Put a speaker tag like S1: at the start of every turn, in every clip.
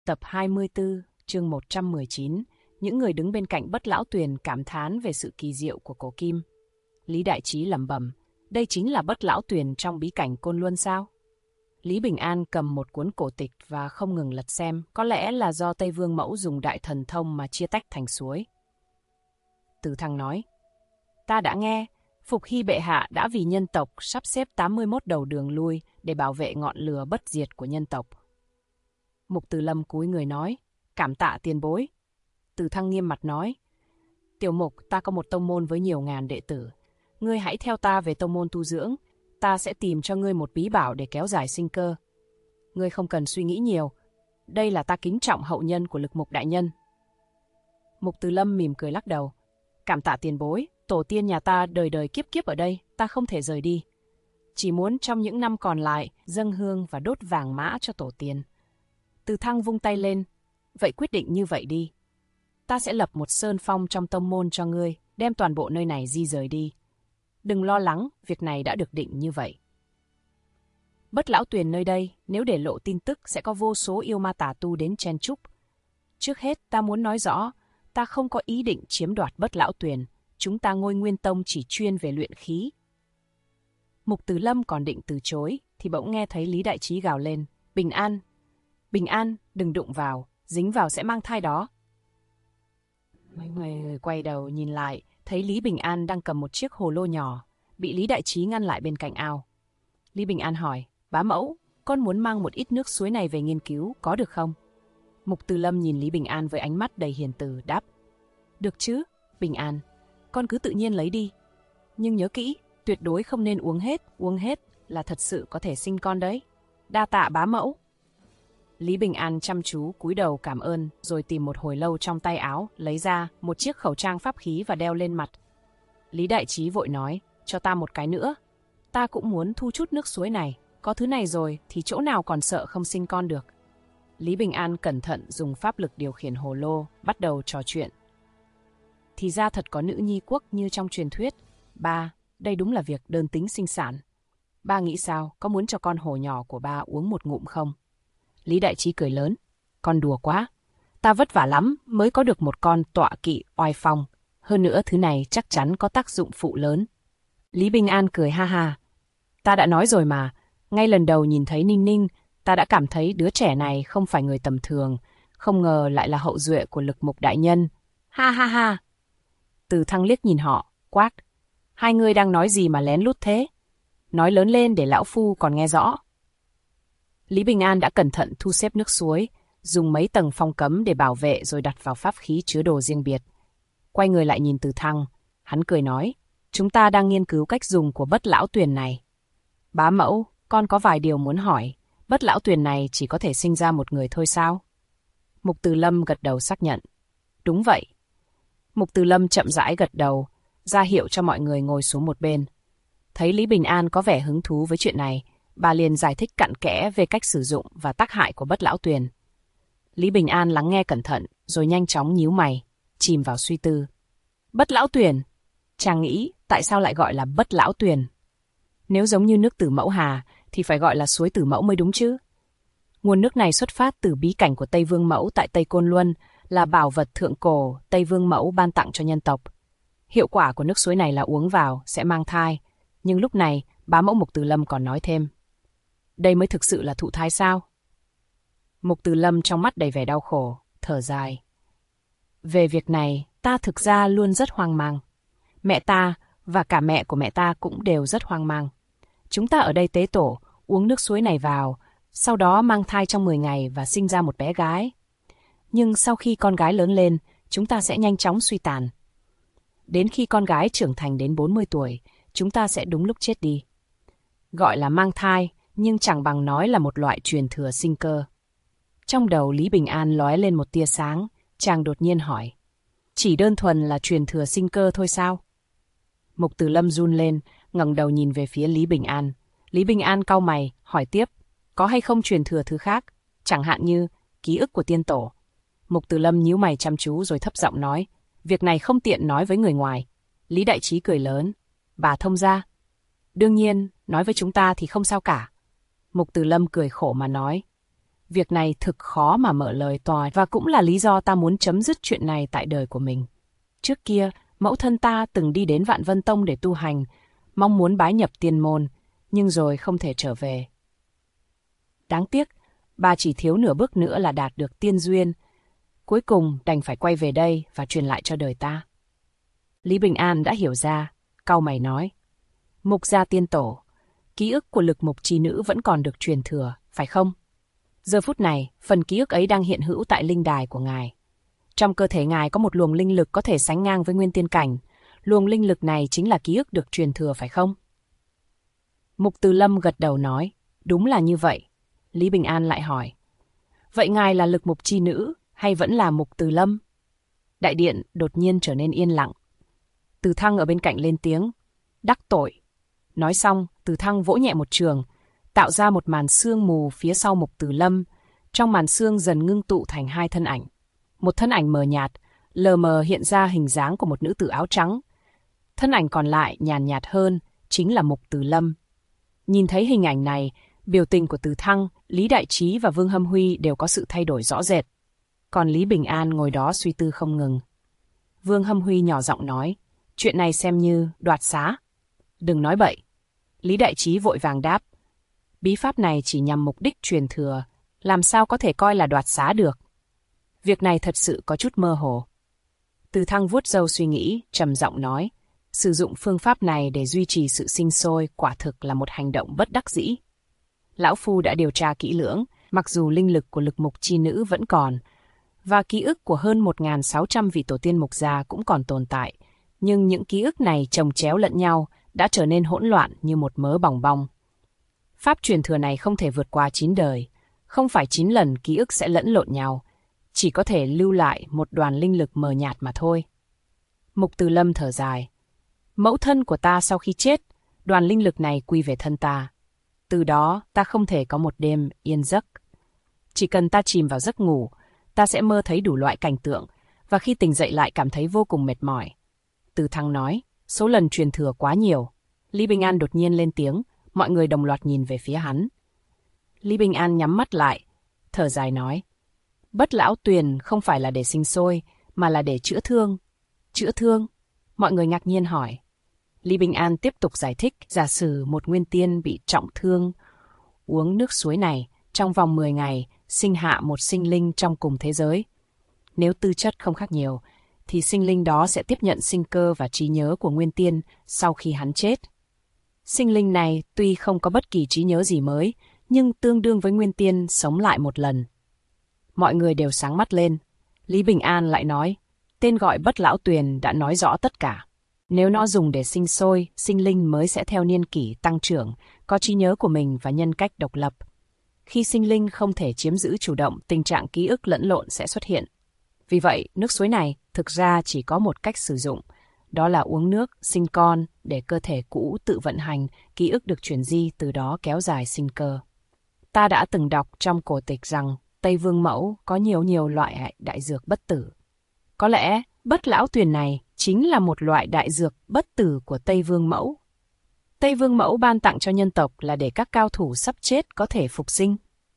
S1: Tập 24, chương 119, những người đứng bên cạnh Bất Lão Tuyền cảm thán về sự kỳ diệu của cổ kim. Lý Đại Trí lẩm bẩm, đây chính là Bất Lão Tuyền trong bí cảnh Côn Luân sao? Lý Bình An cầm một cuốn cổ tịch và không ngừng lật xem, có lẽ là do Tây Vương Mẫu dùng đại thần thông mà chia tách thành suối. Từ Thăng nói, ta đã nghe, Phục Hy bệ hạ đã vì nhân tộc sắp xếp 81 đầu đường lui để bảo vệ ngọn lửa bất diệt của nhân tộc. Mục Từ Lâm cúi người nói, cảm tạ tiền bối. Từ Thăng nghiêm mặt nói, tiểu mục, ta có một tông môn với nhiều ngàn đệ tử. Ngươi hãy theo ta về tông môn tu dưỡng, ta sẽ tìm cho ngươi một bí bảo để kéo dài sinh cơ. Ngươi không cần suy nghĩ nhiều, đây là ta kính trọng hậu nhân của Lực Mục đại nhân. Mục Từ Lâm mỉm cười lắc đầu, cảm tạ tiền bối, tổ tiên nhà ta đời đời kiếp kiếp ở đây, ta không thể rời đi. Chỉ muốn trong những năm còn lại, dâng hương và đốt vàng mã cho tổ tiên. Từ Thăng vung tay lên, vậy quyết định như vậy đi. Ta sẽ lập một sơn phong trong tông môn cho ngươi, đem toàn bộ nơi này di rời đi. Đừng lo lắng, việc này đã được định như vậy. Bất Lão Tuyền nơi đây, nếu để lộ tin tức sẽ có vô số yêu ma tà tu đến chen chúc. Trước hết ta muốn nói rõ, ta không có ý định chiếm đoạt Bất Lão Tuyền, chúng ta Ngôi Nguyên Tông chỉ chuyên về luyện khí. Mục Từ Lâm còn định từ chối, thì bỗng nghe thấy Lý Đại Trí gào lên, bình an. Bình an, đừng đụng vào, dính vào sẽ mang thai đó. Mấy người quay đầu nhìn lại, thấy Lý Bình An đang cầm một chiếc hồ lô nhỏ, bị Lý Đại Trí ngăn lại bên cạnh ao. Lý Bình An hỏi, bá mẫu, con muốn mang một ít nước suối này về nghiên cứu, có được không? Mục Từ Lâm nhìn Lý Bình An với ánh mắt đầy hiền từ, đáp. Được chứ, Bình An, con cứ tự nhiên lấy đi. Nhưng nhớ kỹ, tuyệt đối không nên uống hết là thật sự có thể sinh con đấy. Đa tạ bá mẫu. Lý Bình An chăm chú cúi đầu cảm ơn, rồi tìm một hồi lâu trong tay áo, lấy ra một chiếc khẩu trang pháp khí và đeo lên mặt. Lý Đại Trí vội nói, cho ta một cái nữa. Ta cũng muốn thu chút nước suối này, có thứ này rồi thì chỗ nào còn sợ không sinh con được. Lý Bình An cẩn thận dùng pháp lực điều khiển hồ lô, bắt đầu trò chuyện. Thì ra thật có nữ nhi quốc như trong truyền thuyết. Ba, đây đúng là việc đơn tính sinh sản. Ba nghĩ sao, có muốn cho con hồ nhỏ của ba uống một ngụm không? Lý Đại Trí cười lớn, con đùa quá. Ta vất vả lắm mới có được một con tọa kỵ oai phong. Hơn nữa thứ này chắc chắn có tác dụng phụ lớn. Lý Bình An cười ha ha. Ta đã nói rồi mà, ngay lần đầu nhìn thấy Ninh Ninh, ta đã cảm thấy đứa trẻ này không phải người tầm thường, không ngờ lại là hậu duệ của Lực Mục đại nhân. Ha ha ha. Từ Thăng liếc nhìn họ, quát. Hai người đang nói gì mà lén lút thế? Nói lớn lên để lão phu còn nghe rõ. Lý Bình An đã cẩn thận thu xếp nước suối, dùng mấy tầng phong cấm để bảo vệ rồi đặt vào pháp khí chứa đồ riêng biệt. Quay người lại nhìn Từ Thăng, hắn cười nói, chúng ta đang nghiên cứu cách dùng của Bất Lão Tuyền này. Bá mẫu, con có vài điều muốn hỏi, Bất Lão Tuyền này chỉ có thể sinh ra một người thôi sao? Mục Từ Lâm gật đầu xác nhận. Đúng vậy. Mục Từ Lâm chậm rãi gật đầu, ra hiệu cho mọi người ngồi xuống một bên. Thấy Lý Bình An có vẻ hứng thú với chuyện này, bà liền giải thích cặn kẽ về cách sử dụng và tác hại của Bất Lão Tuyền. Lý Bình An lắng nghe cẩn thận, rồi nhanh chóng nhíu mày, chìm vào suy tư. Bất Lão Tuyền? Chàng nghĩ tại sao lại gọi là Bất Lão Tuyền? Nếu giống như nước Tử Mẫu Hà, thì phải gọi là suối Tử Mẫu mới đúng chứ. Nguồn nước này xuất phát từ bí cảnh của Tây Vương Mẫu tại Tây Côn Luân, là bảo vật thượng cổ Tây Vương Mẫu ban tặng cho nhân tộc. Hiệu quả của nước suối này là uống vào sẽ mang thai, nhưng lúc này bá mẫu Mục Từ Lâm còn nói thêm. Đây mới thực sự là thụ thai sao? Mục Từ Lâm trong mắt đầy vẻ đau khổ, thở dài. Về việc này, ta thực ra luôn rất hoang mang. Mẹ ta và cả mẹ của mẹ ta cũng đều rất hoang mang. Chúng ta ở đây tế tổ, uống nước suối này vào, sau đó mang thai trong 10 ngày và sinh ra một bé gái. Nhưng sau khi con gái lớn lên, chúng ta sẽ nhanh chóng suy tàn. Đến khi con gái trưởng thành đến 40 tuổi, chúng ta sẽ đúng lúc chết đi. Gọi là mang thai, nhưng chẳng bằng nói là một loại truyền thừa sinh cơ. Trong đầu Lý Bình An lóe lên một tia sáng, chàng đột nhiên hỏi. Chỉ đơn thuần là truyền thừa sinh cơ thôi sao? Mục Từ Lâm run lên, ngẩng đầu nhìn về phía Lý Bình An. Lý Bình An cau mày, hỏi tiếp, có hay không truyền thừa thứ khác, chẳng hạn như ký ức của tiên tổ? Mục Từ Lâm nhíu mày chăm chú rồi thấp giọng nói, việc này không tiện nói với người ngoài. Lý Đại Trí cười lớn, bà thông gia. Đương nhiên, nói với chúng ta thì không sao cả. Mục Từ Lâm cười khổ mà nói, Việc này thực khó mà mở lời tòa và cũng là lý do ta muốn chấm dứt chuyện này tại đời của mình. Trước kia, mẫu thân ta từng đi đến Vạn Vân Tông để tu hành, mong muốn bái nhập tiên môn, nhưng rồi không thể trở về. Đáng tiếc, bà chỉ thiếu nửa bước nữa là đạt được tiên duyên. Cuối cùng đành phải quay về đây và truyền lại cho đời ta. Lý Bình An đã hiểu ra, cau mày nói. Mục gia tiên tổ, ký ức của lực mục chi nữ vẫn còn được truyền thừa, phải không? Giờ phút này, phần ký ức ấy đang hiện hữu tại linh đài của ngài. Trong cơ thể ngài có một luồng linh lực có thể sánh ngang với nguyên tiên cảnh. Luồng linh lực này chính là ký ức được truyền thừa, phải không? Mục Từ Lâm gật đầu nói, đúng là như vậy. Lý Bình An lại hỏi, vậy ngài là lực mục chi nữ hay vẫn là Mục Từ Lâm? Đại điện đột nhiên trở nên yên lặng. Từ Thăng ở bên cạnh lên tiếng, đắc tội. Nói xong, Từ Thăng vỗ nhẹ một trường, tạo ra một màn sương mù phía sau Mục Từ Lâm. Trong màn sương dần ngưng tụ thành hai thân ảnh. Một thân ảnh mờ nhạt, lờ mờ hiện ra hình dáng của một nữ tử áo trắng. Thân ảnh còn lại nhàn nhạt hơn, chính là Mục Từ Lâm. Nhìn thấy hình ảnh này, biểu tình của Từ Thăng, Lý Đại Trí và Vương Hâm Huy đều có sự thay đổi rõ rệt. Còn Lý Bình An ngồi đó suy tư không ngừng. Vương Hâm Huy nhỏ giọng nói, chuyện này xem như đoạt xá. Đừng nói bậy. Lý Đại Trí vội vàng đáp, bí pháp này chỉ nhằm mục đích truyền thừa, làm sao có thể coi là đoạt xá được. Việc này thật sự có chút mơ hồ. Từ Thăng vuốt râu suy nghĩ, trầm giọng nói, sử dụng phương pháp này để duy trì sự sinh sôi quả thực là một hành động bất đắc dĩ. Lão Phu đã điều tra kỹ lưỡng, mặc dù linh lực của lực mục chi nữ vẫn còn, và ký ức của hơn 1.600 vị tổ tiên mục gia cũng còn tồn tại, nhưng những ký ức này chồng chéo lẫn nhau, đã trở nên hỗn loạn như một mớ bòng bong. Pháp truyền thừa này không thể vượt qua 9 đời, không phải 9 lần ký ức sẽ lẫn lộn nhau, chỉ có thể lưu lại một đoàn linh lực mờ nhạt mà thôi. Mục Từ Lâm thở dài. Mẫu thân của ta sau khi chết, đoàn linh lực này quy về thân ta. Từ đó, ta không thể có một đêm yên giấc. Chỉ cần ta chìm vào giấc ngủ, ta sẽ mơ thấy đủ loại cảnh tượng, và khi tỉnh dậy lại cảm thấy vô cùng mệt mỏi. Từ Thăng nói, số lần truyền thừa quá nhiều. Lý Bình An đột nhiên lên tiếng, mọi người đồng loạt nhìn về phía hắn. Lý Bình An nhắm mắt lại, thở dài nói, Bất Lão Tuyền không phải là để sinh sôi, mà là để chữa thương. Chữa thương? Mọi người ngạc nhiên hỏi. Lý Bình An tiếp tục giải thích, giả sử một nguyên tiên bị trọng thương, uống nước suối này, trong vòng 10 ngày, sinh hạ một sinh linh trong cùng thế giới. Nếu tư chất không khác nhiều, thì sinh linh đó sẽ tiếp nhận sinh cơ và trí nhớ của nguyên tiên sau khi hắn chết. Sinh linh này tuy không có bất kỳ trí nhớ gì mới, nhưng tương đương với nguyên tiên sống lại một lần. Mọi người đều sáng mắt lên. Lý Bình An lại nói, tên gọi Bất Lão Tuyền đã nói rõ tất cả. Nếu nó dùng để sinh sôi, sinh linh mới sẽ theo niên kỷ tăng trưởng, có trí nhớ của mình và nhân cách độc lập. Khi sinh linh không thể chiếm giữ chủ động, tình trạng ký ức lẫn lộn sẽ xuất hiện. Vì vậy, nước suối này thực ra chỉ có một cách sử dụng, đó là uống nước, sinh con, để cơ thể cũ tự vận hành, ký ức được chuyển di, từ đó kéo dài sinh cơ. Ta đã từng đọc trong cổ tịch rằng Tây Vương Mẫu có nhiều loại đại dược bất tử. Có lẽ Bất Lão Tuyền này chính là một loại đại dược bất tử của Tây Vương Mẫu. Tây Vương Mẫu ban tặng cho nhân tộc là để các cao thủ sắp chết có thể phục sinh.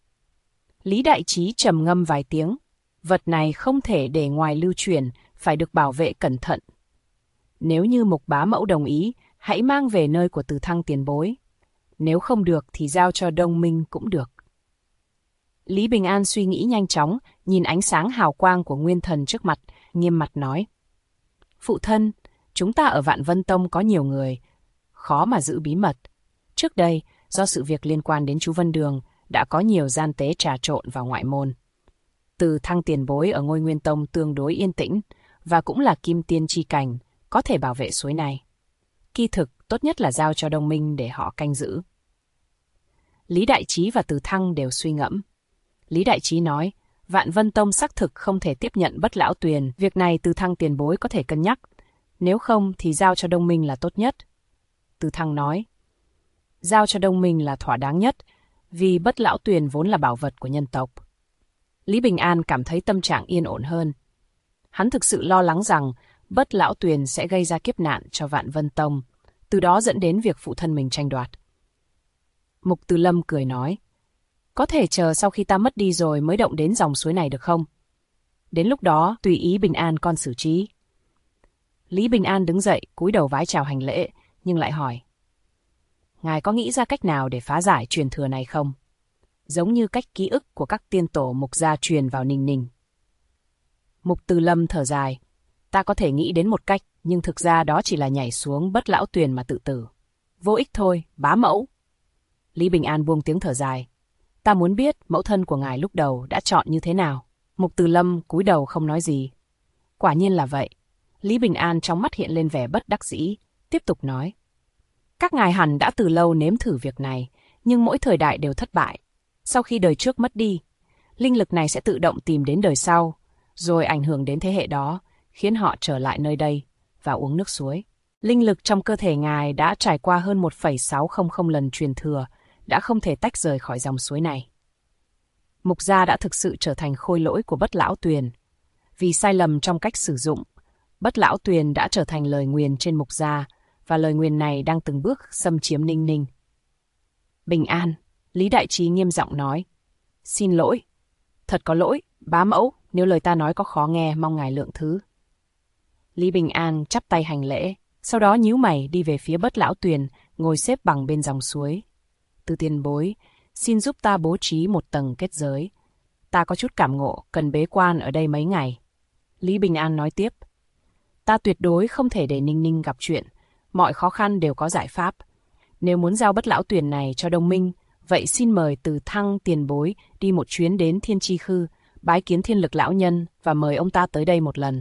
S1: Lý Đại Trí trầm ngâm vài tiếng. Vật này không thể để ngoài lưu truyền, phải được bảo vệ cẩn thận. Nếu như Mục Bá Mẫu đồng ý, hãy mang về nơi của Từ Thăng tiền bối. Nếu không được thì giao cho Đông Minh cũng được. Lý Bình An suy nghĩ nhanh chóng, nhìn ánh sáng hào quang của nguyên thần trước mặt, nghiêm mặt nói. Phụ thân, chúng ta ở Vạn Vân Tông có nhiều người, khó mà giữ bí mật. Trước đây, do sự việc liên quan đến chú Vân Đường, đã có nhiều gian tế trà trộn vào ngoại môn. Từ Thăng tiền bối ở Ngôi Nguyên Tông tương đối yên tĩnh, và cũng là kim tiên chi cảnh, có thể bảo vệ suối này. Kỳ thực, tốt nhất là giao cho Đông Minh để họ canh giữ. Lý Đại Trí và Từ Thăng đều suy ngẫm. Lý Đại Trí nói, Vạn Vân Tông xác thực không thể tiếp nhận Bất Lão Tuyền, việc này Từ Thăng tiền bối có thể cân nhắc. Nếu không thì giao cho Đông Minh là tốt nhất. Từ Thăng nói, giao cho Đông Minh là thỏa đáng nhất, vì Bất Lão Tuyền vốn là bảo vật của nhân tộc. Lý Bình An cảm thấy tâm trạng yên ổn hơn. Hắn thực sự lo lắng rằng Bất Lão Tuyền sẽ gây ra kiếp nạn cho Vạn Vân Tông, từ đó dẫn đến việc phụ thân mình tranh đoạt. Mục Từ Lâm cười nói, Có thể chờ sau khi ta mất đi rồi mới động đến dòng suối này được không? Đến lúc đó, tùy ý Bình An con xử trí. Lý Bình An đứng dậy, cúi đầu vái chào hành lễ, nhưng lại hỏi. Ngài có nghĩ ra cách nào để phá giải truyền thừa này không? Giống như cách ký ức của các tiên tổ Mục gia truyền vào Ninh Ninh. Mục Từ Lâm thở dài. Ta có thể nghĩ đến một cách, nhưng thực ra đó chỉ là nhảy xuống Bất Lão Tuyền mà tự tử. Vô ích thôi, bá mẫu. Lý Bình An buông tiếng thở dài. Ta muốn biết mẫu thân của ngài lúc đầu đã chọn như thế nào. Mục Từ Lâm cúi đầu không nói gì. Quả nhiên là vậy. Lý Bình An trong mắt hiện lên vẻ bất đắc dĩ, tiếp tục nói. Các ngài hẳn đã từ lâu nếm thử việc này, nhưng mỗi thời đại đều thất bại. Sau khi đời trước mất đi, linh lực này sẽ tự động tìm đến đời sau, rồi ảnh hưởng đến thế hệ đó, khiến họ trở lại nơi đây và uống nước suối. Linh lực trong cơ thể ngài đã trải qua hơn 1,600 lần truyền thừa, đã không thể tách rời khỏi dòng suối này. Mục gia đã thực sự trở thành khôi lỗi của Bất Lão Tuyền. Vì sai lầm trong cách sử dụng, Bất Lão Tuyền đã trở thành lời nguyền trên Mục gia, và lời nguyền này đang từng bước xâm chiếm Ninh Ninh. Bình An, Lý Đại Trí nghiêm giọng nói. Xin lỗi. Thật có lỗi, bá mẫu, nếu lời ta nói có khó nghe, mong ngài lượng thứ. Lý Bình An chắp tay hành lễ, sau đó nhíu mày đi về phía Bất Lão Tuyền, ngồi xếp bằng bên dòng suối. Từ tiền bối, xin giúp ta bố trí một tầng kết giới. Ta có chút cảm ngộ, cần bế quan ở đây mấy ngày. Lý Bình An nói tiếp. Ta tuyệt đối không thể để Ninh Ninh gặp chuyện. Mọi khó khăn đều có giải pháp. Nếu muốn giao Bất Lão Tuyền này cho Đông Minh, vậy xin mời Từ Thăng tiền bối đi một chuyến đến Thiên Chi Khư, bái kiến Thiên Lực lão nhân và mời ông ta tới đây một lần.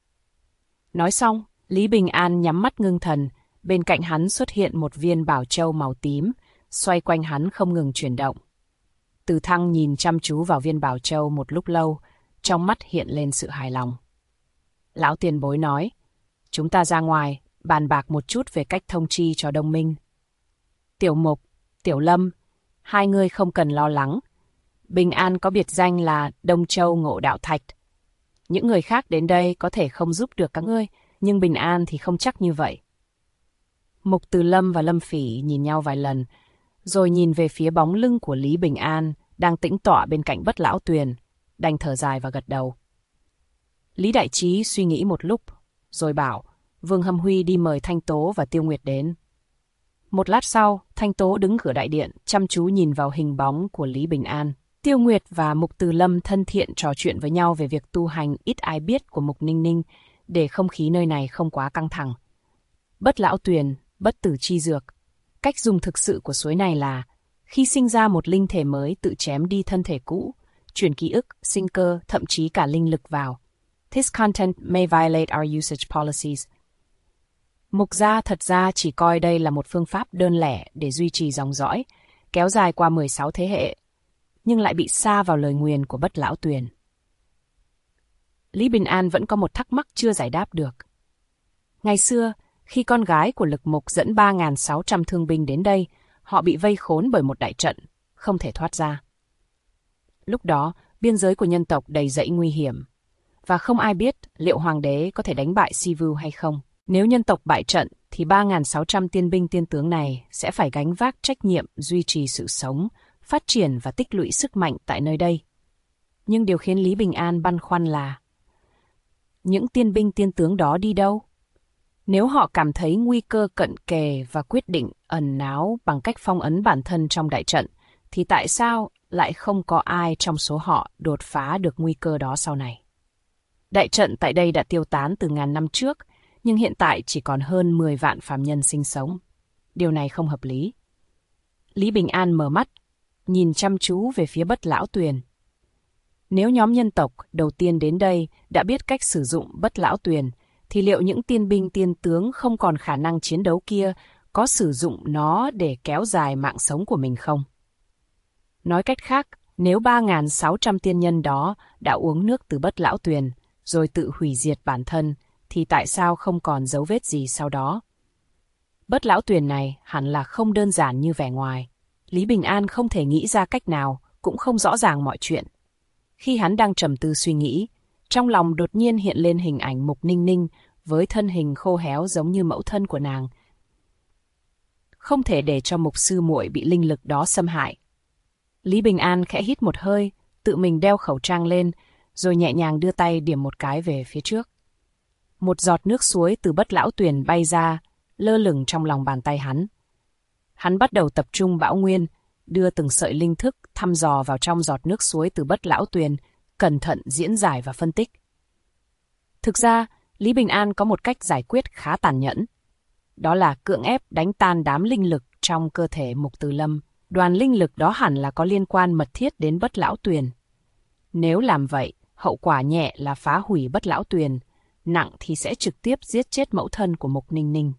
S1: Nói xong, Lý Bình An nhắm mắt ngưng thần, bên cạnh hắn xuất hiện một viên bảo châu màu tím, xoay quanh hắn không ngừng chuyển động. Từ Thăng nhìn chăm chú vào viên bảo châu một lúc lâu, trong mắt hiện lên sự hài lòng. Lão tiền bối nói, chúng ta ra ngoài, bàn bạc một chút về cách thông chi cho Đông Minh. Tiểu Mục, Tiểu Lâm, hai người không cần lo lắng. Bình An có biệt danh là Đông Châu Ngộ Đạo Thạch. Những người khác đến đây có thể không giúp được các ngươi, nhưng Bình An thì không chắc như vậy. Mục Từ Lâm và Lâm Phỉ nhìn nhau vài lần, rồi nhìn về phía bóng lưng của Lý Bình An đang tĩnh tọa bên cạnh Bất Lão Tuyền, đành thở dài và gật đầu. Lý Đại Trí suy nghĩ một lúc, rồi bảo Vương Hâm Huy đi mời Thanh Tố và Tiêu Nguyệt đến. Một lát sau, Thanh Tố đứng cửa đại điện, chăm chú nhìn vào hình bóng của Lý Bình An. Tiêu Nguyệt và Mục Từ Lâm thân thiện trò chuyện với nhau về việc tu hành ít ai biết của Mục Ninh Ninh, để không khí nơi này không quá căng thẳng. Bất Lão Tuyền, bất tử chi dược. Cách dùng thực sự của suối này là, khi sinh ra một linh thể mới tự chém đi thân thể cũ, chuyển ký ức, sinh cơ, thậm chí cả linh lực vào. This content may violate our usage policies. Mục gia thật ra chỉ coi đây là một phương pháp đơn lẻ để duy trì dòng dõi, kéo dài qua 16 thế hệ, nhưng lại bị sa vào lời nguyền của Bất Lão Tuyền. Lý Bình An vẫn có một thắc mắc chưa giải đáp được. Ngày xưa, khi con gái của Lực Mục dẫn 3.600 thương binh đến đây, họ bị vây khốn bởi một đại trận, không thể thoát ra. Lúc đó, biên giới của nhân tộc đầy dẫy nguy hiểm, và không ai biết liệu hoàng đế có thể đánh bại Sivu hay không. Nếu nhân tộc bại trận, thì 3.600 tiên binh tiên tướng này sẽ phải gánh vác trách nhiệm duy trì sự sống, phát triển và tích lũy sức mạnh tại nơi đây. Nhưng điều khiến Lý Bình An băn khoăn là những tiên binh tiên tướng đó đi đâu? Nếu họ cảm thấy nguy cơ cận kề và quyết định ẩn náu bằng cách phong ấn bản thân trong đại trận, thì tại sao lại không có ai trong số họ đột phá được nguy cơ đó sau này? Đại trận tại đây đã tiêu tán từ ngàn năm trước, nhưng hiện tại chỉ còn hơn 10 vạn phàm nhân sinh sống. Điều này không hợp lý. Lý Bình An mở mắt, nhìn chăm chú về phía Bất Lão Tuyền. Nếu nhóm nhân tộc đầu tiên đến đây đã biết cách sử dụng Bất Lão Tuyền, thì liệu những tiên binh tiên tướng không còn khả năng chiến đấu kia có sử dụng nó để kéo dài mạng sống của mình không? Nói cách khác, nếu 3.600 tiên nhân đó đã uống nước từ Bất Lão Tuyền, rồi tự hủy diệt bản thân, thì tại sao không còn dấu vết gì sau đó? Bất Lão Tuyền này hẳn là không đơn giản như vẻ ngoài. Lý Bình An không thể nghĩ ra cách nào, cũng không rõ ràng mọi chuyện. Khi hắn đang trầm tư suy nghĩ, trong lòng đột nhiên hiện lên hình ảnh Mục Ninh Ninh với thân hình khô héo giống như mẫu thân của nàng. Không thể để cho Mục sư muội bị linh lực đó xâm hại. Lý Bình An khẽ hít một hơi, tự mình đeo khẩu trang lên, rồi nhẹ nhàng đưa tay điểm một cái về phía trước. Một giọt nước suối từ Bất Lão Tuyền bay ra, lơ lửng trong lòng bàn tay hắn. Hắn bắt đầu tập trung bão nguyên, đưa từng sợi linh thức thăm dò vào trong giọt nước suối từ Bất Lão Tuyền, cẩn thận diễn giải và phân tích. Thực ra, Lý Bình An có một cách giải quyết khá tàn nhẫn. Đó là cưỡng ép đánh tan đám linh lực trong cơ thể Mục Từ Lâm. Đoàn linh lực đó hẳn là có liên quan mật thiết đến Bất Lão Tuyền. Nếu làm vậy, hậu quả nhẹ là phá hủy Bất Lão Tuyền, nặng thì sẽ trực tiếp giết chết mẫu thân của Mục Ninh Ninh.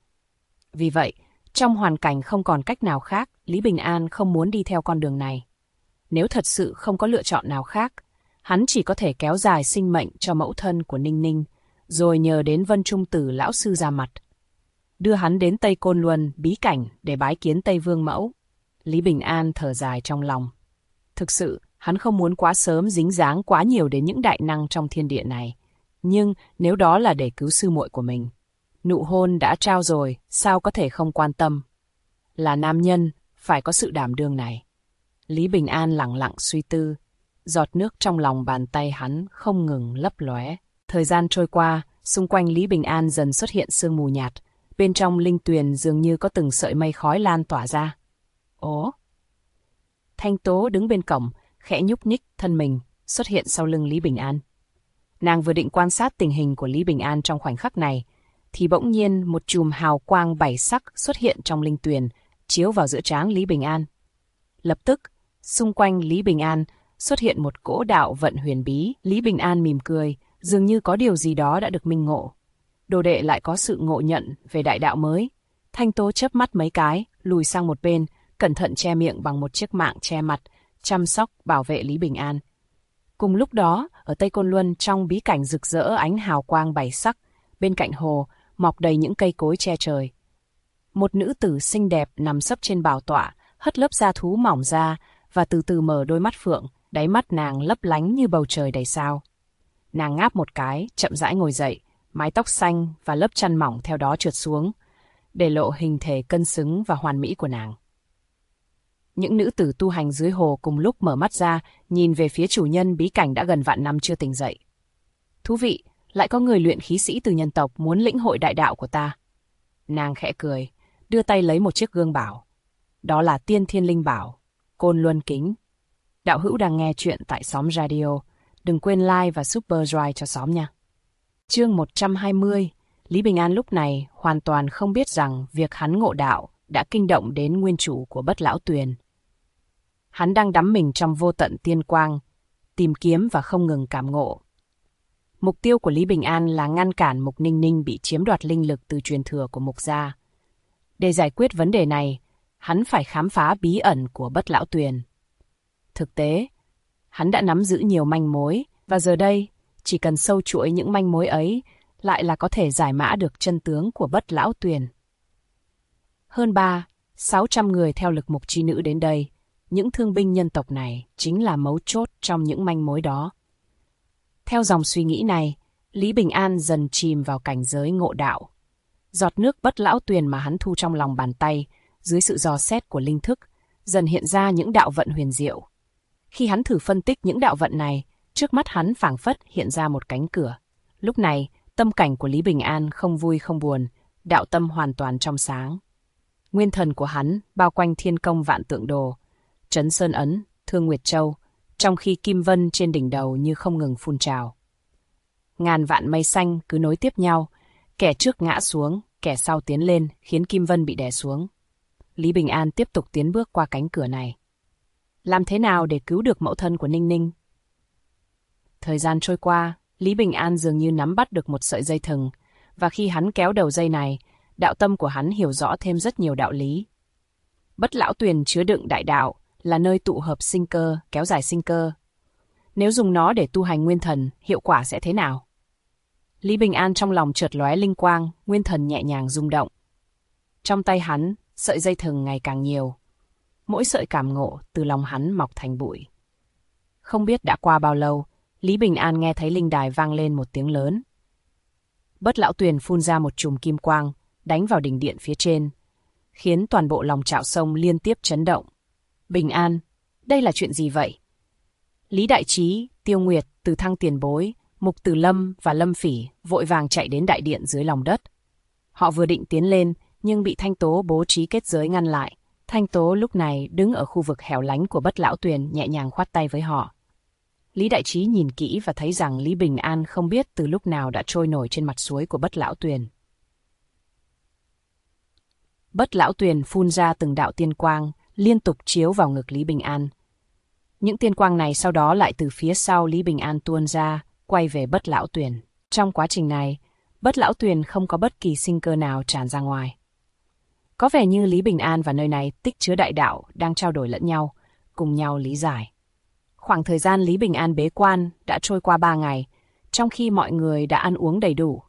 S1: Vì vậy, trong hoàn cảnh không còn cách nào khác, Lý Bình An không muốn đi theo con đường này. Nếu thật sự không có lựa chọn nào khác, hắn chỉ có thể kéo dài sinh mệnh cho mẫu thân của Ninh Ninh, rồi nhờ đến Vân Trung Tử lão sư ra mặt. Đưa hắn đến Tây Côn Luân bí cảnh để bái kiến Tây Vương Mẫu. Lý Bình An thở dài trong lòng. Thực sự, hắn không muốn quá sớm dính dáng quá nhiều đến những đại năng trong thiên địa này. Nhưng nếu đó là để cứu sư muội của mình, nụ hôn đã trao rồi, sao có thể không quan tâm? Là nam nhân, phải có sự đảm đương này. Lý Bình An lặng lặng suy tư. Giọt nước trong lòng bàn tay hắn không ngừng lấp lóe. Thời gian trôi qua, xung quanh Lý Bình An dần xuất hiện sương mù nhạt. Bên trong linh tuyền dường như có từng sợi mây khói lan tỏa ra. Ồ! Thanh Tố đứng bên cổng, khẽ nhúc nhích thân mình, xuất hiện sau lưng Lý Bình An. Nàng vừa định quan sát tình hình của Lý Bình An trong khoảnh khắc này, thì bỗng nhiên một chùm hào quang bảy sắc xuất hiện trong linh tuyền, chiếu vào giữa trán Lý Bình An. Lập tức, xung quanh Lý Bình An xuất hiện một cỗ đạo vận huyền bí. Lý Bình An mỉm cười, dường như có điều gì đó đã được minh ngộ. Đồ đệ lại có sự ngộ nhận về đại đạo mới. Thanh Tố chớp mắt mấy cái, lùi sang một bên, cẩn thận che miệng bằng một chiếc mạng che mặt, chăm sóc bảo vệ Lý Bình An. Cùng lúc đó, ở Tây Côn Luân trong bí cảnh rực rỡ ánh hào quang bảy sắc, bên cạnh hồ mọc đầy những cây cối che trời. Một nữ tử xinh đẹp nằm sấp trên bảo tọa, hất lớp da thú mỏng ra và từ từ mở đôi mắt phượng, đáy mắt nàng lấp lánh như bầu trời đầy sao. Nàng ngáp một cái, chậm rãi ngồi dậy, mái tóc xanh và lớp chăn mỏng theo đó trượt xuống, để lộ hình thể cân xứng và hoàn mỹ của nàng. Những nữ tử tu hành dưới hồ cùng lúc mở mắt ra, nhìn về phía chủ nhân bí cảnh đã gần vạn năm chưa tỉnh dậy. Thú vị, lại có người luyện khí sĩ từ nhân tộc muốn lĩnh hội đại đạo của ta. Nàng khẽ cười, đưa tay lấy một chiếc gương bảo. Đó là Tiên Thiên Linh Bảo, Côn Luân Kính. Đạo hữu đang nghe chuyện tại Xóm Radio. Đừng quên like và Super Drive cho xóm nha. Chương 120. Lý Bình An lúc này hoàn toàn không biết rằng việc hắn ngộ đạo đã kinh động đến nguyên chủ của Bất Lão Tuyền. Hắn đang đắm mình trong vô tận tiên quang, tìm kiếm và không ngừng cảm ngộ. Mục tiêu của Lý Bình An là ngăn cản Mục Ninh Ninh bị chiếm đoạt linh lực từ truyền thừa của Mục gia. Để giải quyết vấn đề này, hắn phải khám phá bí ẩn của Bất Lão Tuyền. Thực tế, hắn đã nắm giữ nhiều manh mối, và giờ đây, chỉ cần sâu chuỗi những manh mối ấy, lại là có thể giải mã được chân tướng của Bất Lão Tuyền. Hơn 600 người theo lực mục chi nữ đến đây, những thương binh nhân tộc này chính là mấu chốt trong những manh mối đó. Theo dòng suy nghĩ này, Lý Bình An dần chìm vào cảnh giới ngộ đạo. Giọt nước Bất Lão Tuyền mà hắn thu trong lòng bàn tay, dưới sự dò xét của linh thức, dần hiện ra những đạo vận huyền diệu. Khi hắn thử phân tích những đạo vận này, trước mắt hắn phảng phất hiện ra một cánh cửa. Lúc này, tâm cảnh của Lý Bình An không vui không buồn, đạo tâm hoàn toàn trong sáng. Nguyên thần của hắn bao quanh thiên công vạn tượng đồ, Trấn Sơn Ấn, Thương Nguyệt Châu, trong khi kim vân trên đỉnh đầu như không ngừng phun trào. Ngàn vạn mây xanh cứ nối tiếp nhau, kẻ trước ngã xuống, kẻ sau tiến lên, khiến kim vân bị đè xuống. Lý Bình An tiếp tục tiến bước qua cánh cửa này. Làm thế nào để cứu được mẫu thân của Ninh Ninh? Thời gian trôi qua, Lý Bình An dường như nắm bắt được một sợi dây thừng, và khi hắn kéo đầu dây này, đạo tâm của hắn hiểu rõ thêm rất nhiều đạo lý. Bất Lão Tuyền chứa đựng đại đạo, là nơi tụ hợp sinh cơ, kéo dài sinh cơ. Nếu dùng nó để tu hành nguyên thần, hiệu quả sẽ thế nào? Lý Bình An trong lòng chợt lóe linh quang, nguyên thần nhẹ nhàng rung động. Trong tay hắn, sợi dây thừng ngày càng nhiều. Mỗi sợi cảm ngộ từ lòng hắn mọc thành bụi. Không biết đã qua bao lâu, Lý Bình An nghe thấy linh đài vang lên một tiếng lớn. Bất Lão Tuyền phun ra một chùm kim quang, đánh vào đỉnh điện phía trên, khiến toàn bộ lòng chảo sông liên tiếp chấn động. Bình An, Đây là chuyện gì vậy? Lý Đại Trí, Tiêu Nguyệt, Từ Thăng tiền bối, Mục Từ Lâm và Lâm Phỉ vội vàng chạy đến đại điện dưới lòng đất. Họ vừa định tiến lên, nhưng bị Thanh Tố bố trí kết giới ngăn lại. Thanh Tố lúc này đứng ở khu vực hẻo lánh của Bất Lão Tuyền, nhẹ nhàng khoát tay với họ. Lý Đại Trí nhìn kỹ và thấy rằng Lý Bình An không biết từ lúc nào đã trôi nổi trên mặt suối của Bất Lão Tuyền. Bất Lão Tuyền phun ra từng đạo tiên quang, liên tục chiếu vào ngực Lý Bình An. Những tiên quang này sau đó lại từ phía sau Lý Bình An tuôn ra, quay về Bất Lão Tuyền. Trong quá trình này, Bất Lão Tuyền không có bất kỳ sinh cơ nào tràn ra ngoài. Có vẻ như Lý Bình An và nơi này tích chứa đại đạo đang trao đổi lẫn nhau, cùng nhau lý giải. Khoảng thời gian Lý Bình An bế quan đã trôi qua 3 ngày, trong khi mọi người đã ăn uống đầy đủ.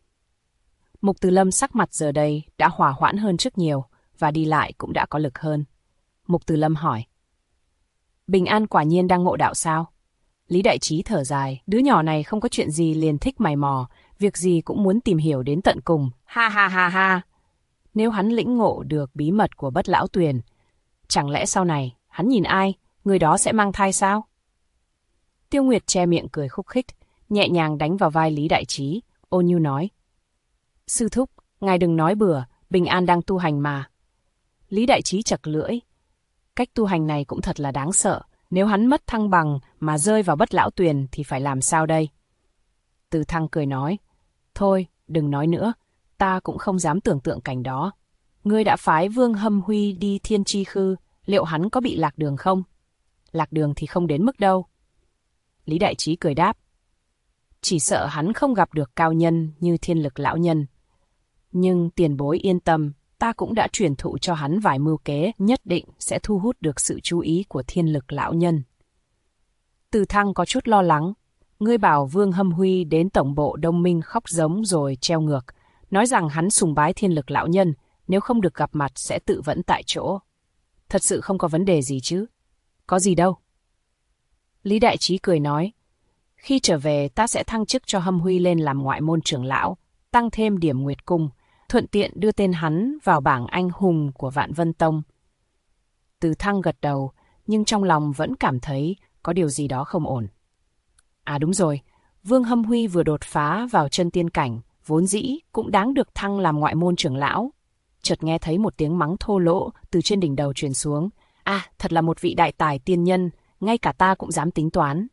S1: Mục Từ Lâm sắc mặt giờ đây đã hòa hoãn hơn trước nhiều và đi lại cũng đã có lực hơn. Mục Từ Lâm hỏi: Bình An quả nhiên đang ngộ đạo sao? Lý Đại Trí thở dài, đứa nhỏ này không có chuyện gì liền thích mày mò, việc gì cũng muốn tìm hiểu đến tận cùng. Ha ha ha ha! Nếu hắn lĩnh ngộ được bí mật của Bất Lão Tuyền, chẳng lẽ sau này hắn nhìn ai, người đó sẽ mang thai sao? Tiêu Nguyệt che miệng cười khúc khích, nhẹ nhàng đánh vào vai Lý Đại Trí, ôn nhu nói: Sư thúc, ngài đừng nói bừa, Bình An đang tu hành mà. Lý Đại Trí chật lưỡi. Cách tu hành này cũng thật là đáng sợ, nếu hắn mất thăng bằng mà rơi vào Bất Lão Tuyền thì phải làm sao đây? Từ Thăng cười nói: Thôi, đừng nói nữa, ta cũng không dám tưởng tượng cảnh đó. Ngươi đã phái Vương Hâm Huy đi Thiên Chi Khư, liệu hắn có bị lạc đường không? Lạc đường thì không đến mức đâu. Lý Đại Trí cười đáp: Chỉ sợ hắn không gặp được cao nhân như Thiên Lực lão nhân. Nhưng tiền bối yên tâm, ta cũng đã truyền thụ cho hắn vài mưu kế nhất định sẽ thu hút được sự chú ý của Thiên Lực lão nhân. Từ Thăng có chút lo lắng. Ngươi bảo Vương Hâm Huy đến tổng bộ Đông Minh khóc giống rồi treo ngược, nói rằng hắn sùng bái Thiên Lực lão nhân, nếu không được gặp mặt sẽ tự vẫn tại chỗ. Thật sự không có vấn đề gì chứ? Có gì đâu. Lý Đại Trí cười nói: Khi trở về ta sẽ thăng chức cho Hâm Huy lên làm ngoại môn trưởng lão, tăng thêm điểm Nguyệt Cung, thuận tiện đưa tên hắn vào bảng anh hùng của Vạn Vân Tông. Từ Thăng gật đầu, nhưng trong lòng vẫn cảm thấy có điều gì đó không ổn. À đúng rồi, Vương Hâm Huy vừa đột phá vào chân tiên cảnh, vốn dĩ cũng đáng được thăng làm ngoại môn trưởng lão. Chợt nghe thấy một tiếng mắng thô lỗ từ trên đỉnh đầu truyền xuống. À, thật là một vị đại tài tiên nhân, ngay cả ta cũng dám tính toán.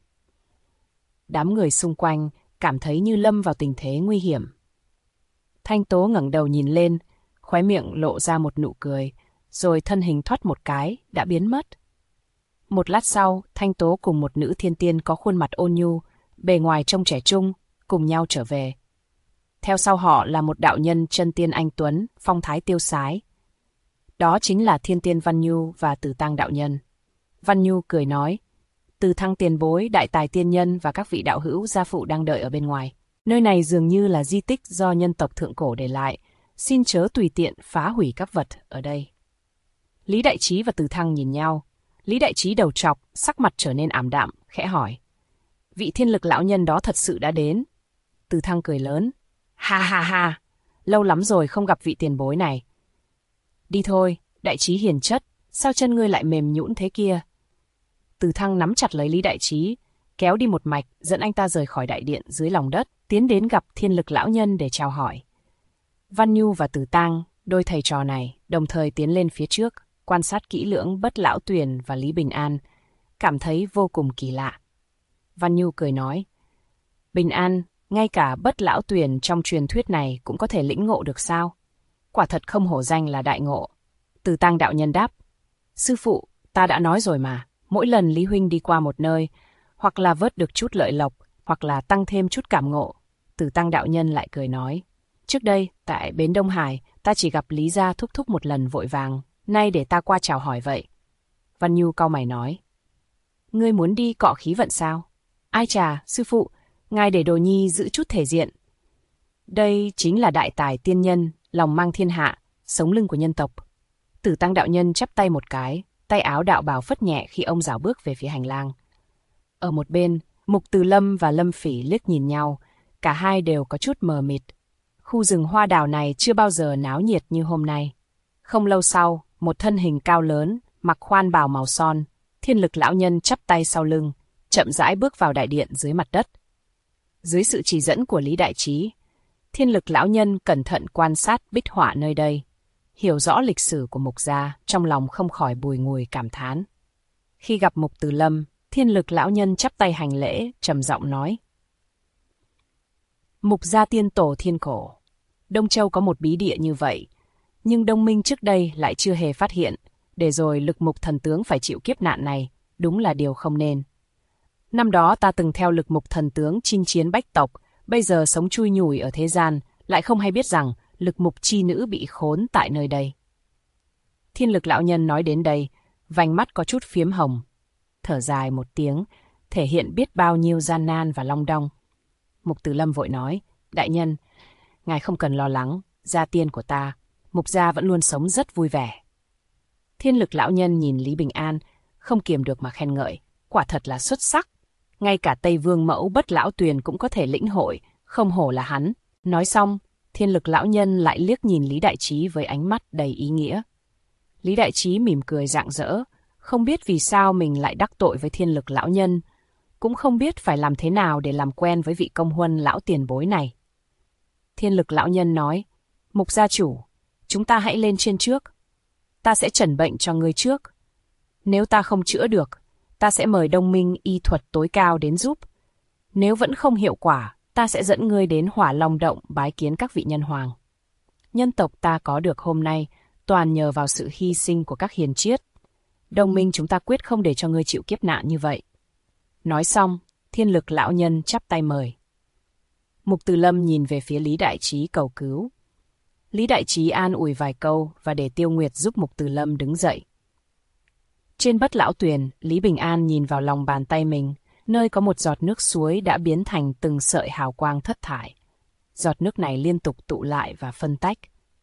S1: Đám người xung quanh cảm thấy như lâm vào tình thế nguy hiểm. Thanh Tố ngẩng đầu nhìn lên, khóe miệng lộ ra một nụ cười, rồi thân hình thoát một cái, đã biến mất. Một lát sau, Thanh Tố cùng một nữ thiên tiên có khuôn mặt ôn nhu, bề ngoài trông trẻ trung, cùng nhau trở về. Theo sau họ là một đạo nhân chân tiên anh tuấn, phong thái tiêu sái. Đó chính là thiên tiên Văn Nhu và Từ Tăng đạo nhân. Văn Nhu cười nói: Từ Thăng tiền bối, đại tài tiên nhân và các vị đạo hữu gia phụ đang đợi ở bên ngoài. Nơi này dường như là di tích do nhân tộc thượng cổ để lại, xin chớ tùy tiện phá hủy các vật ở đây. Lý Đại Trí và Từ Thăng nhìn nhau. Lý Đại Trí đầu trọc, sắc mặt trở nên ảm đạm, khẽ hỏi: Vị Thiên Lực lão nhân đó thật sự đã đến? Từ Thăng cười lớn: Ha ha ha, lâu lắm rồi không gặp vị tiền bối này. Đi thôi, Đại Trí hiền chất, sao chân ngươi lại mềm nhũn thế kia? Từ Thăng nắm chặt lấy Lý Đại Trí, kéo đi một mạch, dẫn anh ta rời khỏi đại điện dưới lòng đất, tiến đến gặp Thiên Lực lão nhân để chào hỏi. Văn Nhu và Từ Tăng, đôi thầy trò này, đồng thời tiến lên phía trước, quan sát kỹ lưỡng Bất Lão Tuyền và Lý Bình An, cảm thấy vô cùng kỳ lạ. Văn Nhu cười nói: Bình An, ngay cả Bất Lão Tuyền trong truyền thuyết này cũng có thể lĩnh ngộ được sao? Quả thật không hổ danh là đại ngộ. Từ Tăng đạo nhân đáp: Sư phụ, ta đã nói rồi mà, mỗi lần Lý huynh đi qua một nơi, hoặc là vớt được chút lợi lộc, hoặc là tăng thêm chút cảm ngộ. Từ Tăng đạo nhân lại cười nói: Trước đây, tại bến Đông Hải, ta chỉ gặp Lý gia thúc thúc một lần vội vàng, nay để ta qua chào hỏi vậy. Văn Nhu cau mày nói: Ngươi muốn đi cọ khí vận sao? Ai chà, sư phụ, ngài để đồ nhi giữ chút thể diện. Đây chính là đại tài tiên nhân, lòng mang thiên hạ, sống lưng của nhân tộc. Từ Tăng đạo nhân chắp tay một cái, tay áo đạo bào phất nhẹ khi ông rảo bước về phía hành lang. Ở một bên, Mục Từ Lâm và Lâm Phỉ liếc nhìn nhau, cả hai đều có chút mờ mịt. Khu rừng hoa đào này chưa bao giờ náo nhiệt như hôm nay. Không lâu sau, một thân hình cao lớn, mặc khoan bào màu son, Thiên Lực lão nhân chắp tay sau lưng, chậm rãi bước vào đại điện dưới mặt đất. Dưới sự chỉ dẫn của Lý Đại Trí, Thiên Lực lão nhân cẩn thận quan sát bích họa nơi đây, hiểu rõ lịch sử của Mục gia, trong lòng không khỏi bùi ngùi cảm thán. Khi gặp Mục Từ Lâm, Thiên Lực lão nhân chắp tay hành lễ, trầm giọng nói: Mục gia tiên tổ thiên cổ, Đông Châu có một bí địa như vậy, nhưng Đông Minh trước đây lại chưa hề phát hiện, để rồi Lực Mục thần tướng phải chịu kiếp nạn này, đúng là điều không nên. Năm đó ta từng theo Lực Mục thần tướng chinh chiến bách tộc, bây giờ sống chui nhủi ở thế gian, lại không hay biết rằng Lực Mục chi nữ bị khốn tại nơi đây. Thiên Lực lão nhân nói đến đây, vành mắt có chút phiếm hồng, thở dài một tiếng, thể hiện biết bao nhiêu gian nan và long đong. Mục Từ Lâm vội nói: Đại nhân, ngài không cần lo lắng, gia tiên của ta, Mục gia vẫn luôn sống rất vui vẻ. Thiên Lực lão nhân nhìn Lý Bình An, không kiềm được mà khen ngợi, quả thật là xuất sắc. Ngay cả Tây Vương mẫu Bất Lão Tuyền cũng có thể lĩnh hội, không hổ là hắn. Nói xong, Thiên Lực lão nhân lại liếc nhìn Lý Đại Trí với ánh mắt đầy ý nghĩa. Lý Đại Trí mỉm cười rạng rỡ, không biết vì sao mình lại đắc tội với Thiên Lực lão nhân, cũng không biết phải làm thế nào để làm quen với vị công huân lão tiền bối này. Thiên Lực lão nhân nói: Mục gia chủ, chúng ta hãy lên trên trước. Ta sẽ chẩn bệnh cho ngươi trước. Nếu ta không chữa được, ta sẽ mời Đông Minh y thuật tối cao đến giúp. Nếu vẫn không hiệu quả, ta sẽ dẫn ngươi đến Hỏa Long Động bái kiến các vị nhân hoàng. Nhân tộc ta có được hôm nay, toàn nhờ vào sự hy sinh của các hiền triết. Đông Minh chúng ta quyết không để cho ngươi chịu kiếp nạn như vậy. Nói xong, Thiên Lực lão nhân chắp tay mời. Mục Từ Lâm nhìn về phía Lý Đại Trí cầu cứu. Lý Đại Trí an ủi vài câu và để Tiêu Nguyệt giúp Mục Từ Lâm đứng dậy. Trên Bất Lão Tuyền, Lý Bình An nhìn vào lòng bàn tay mình, nơi có một giọt nước suối đã biến thành từng sợi hào quang thất thải. Giọt nước này liên tục tụ lại và phân tách.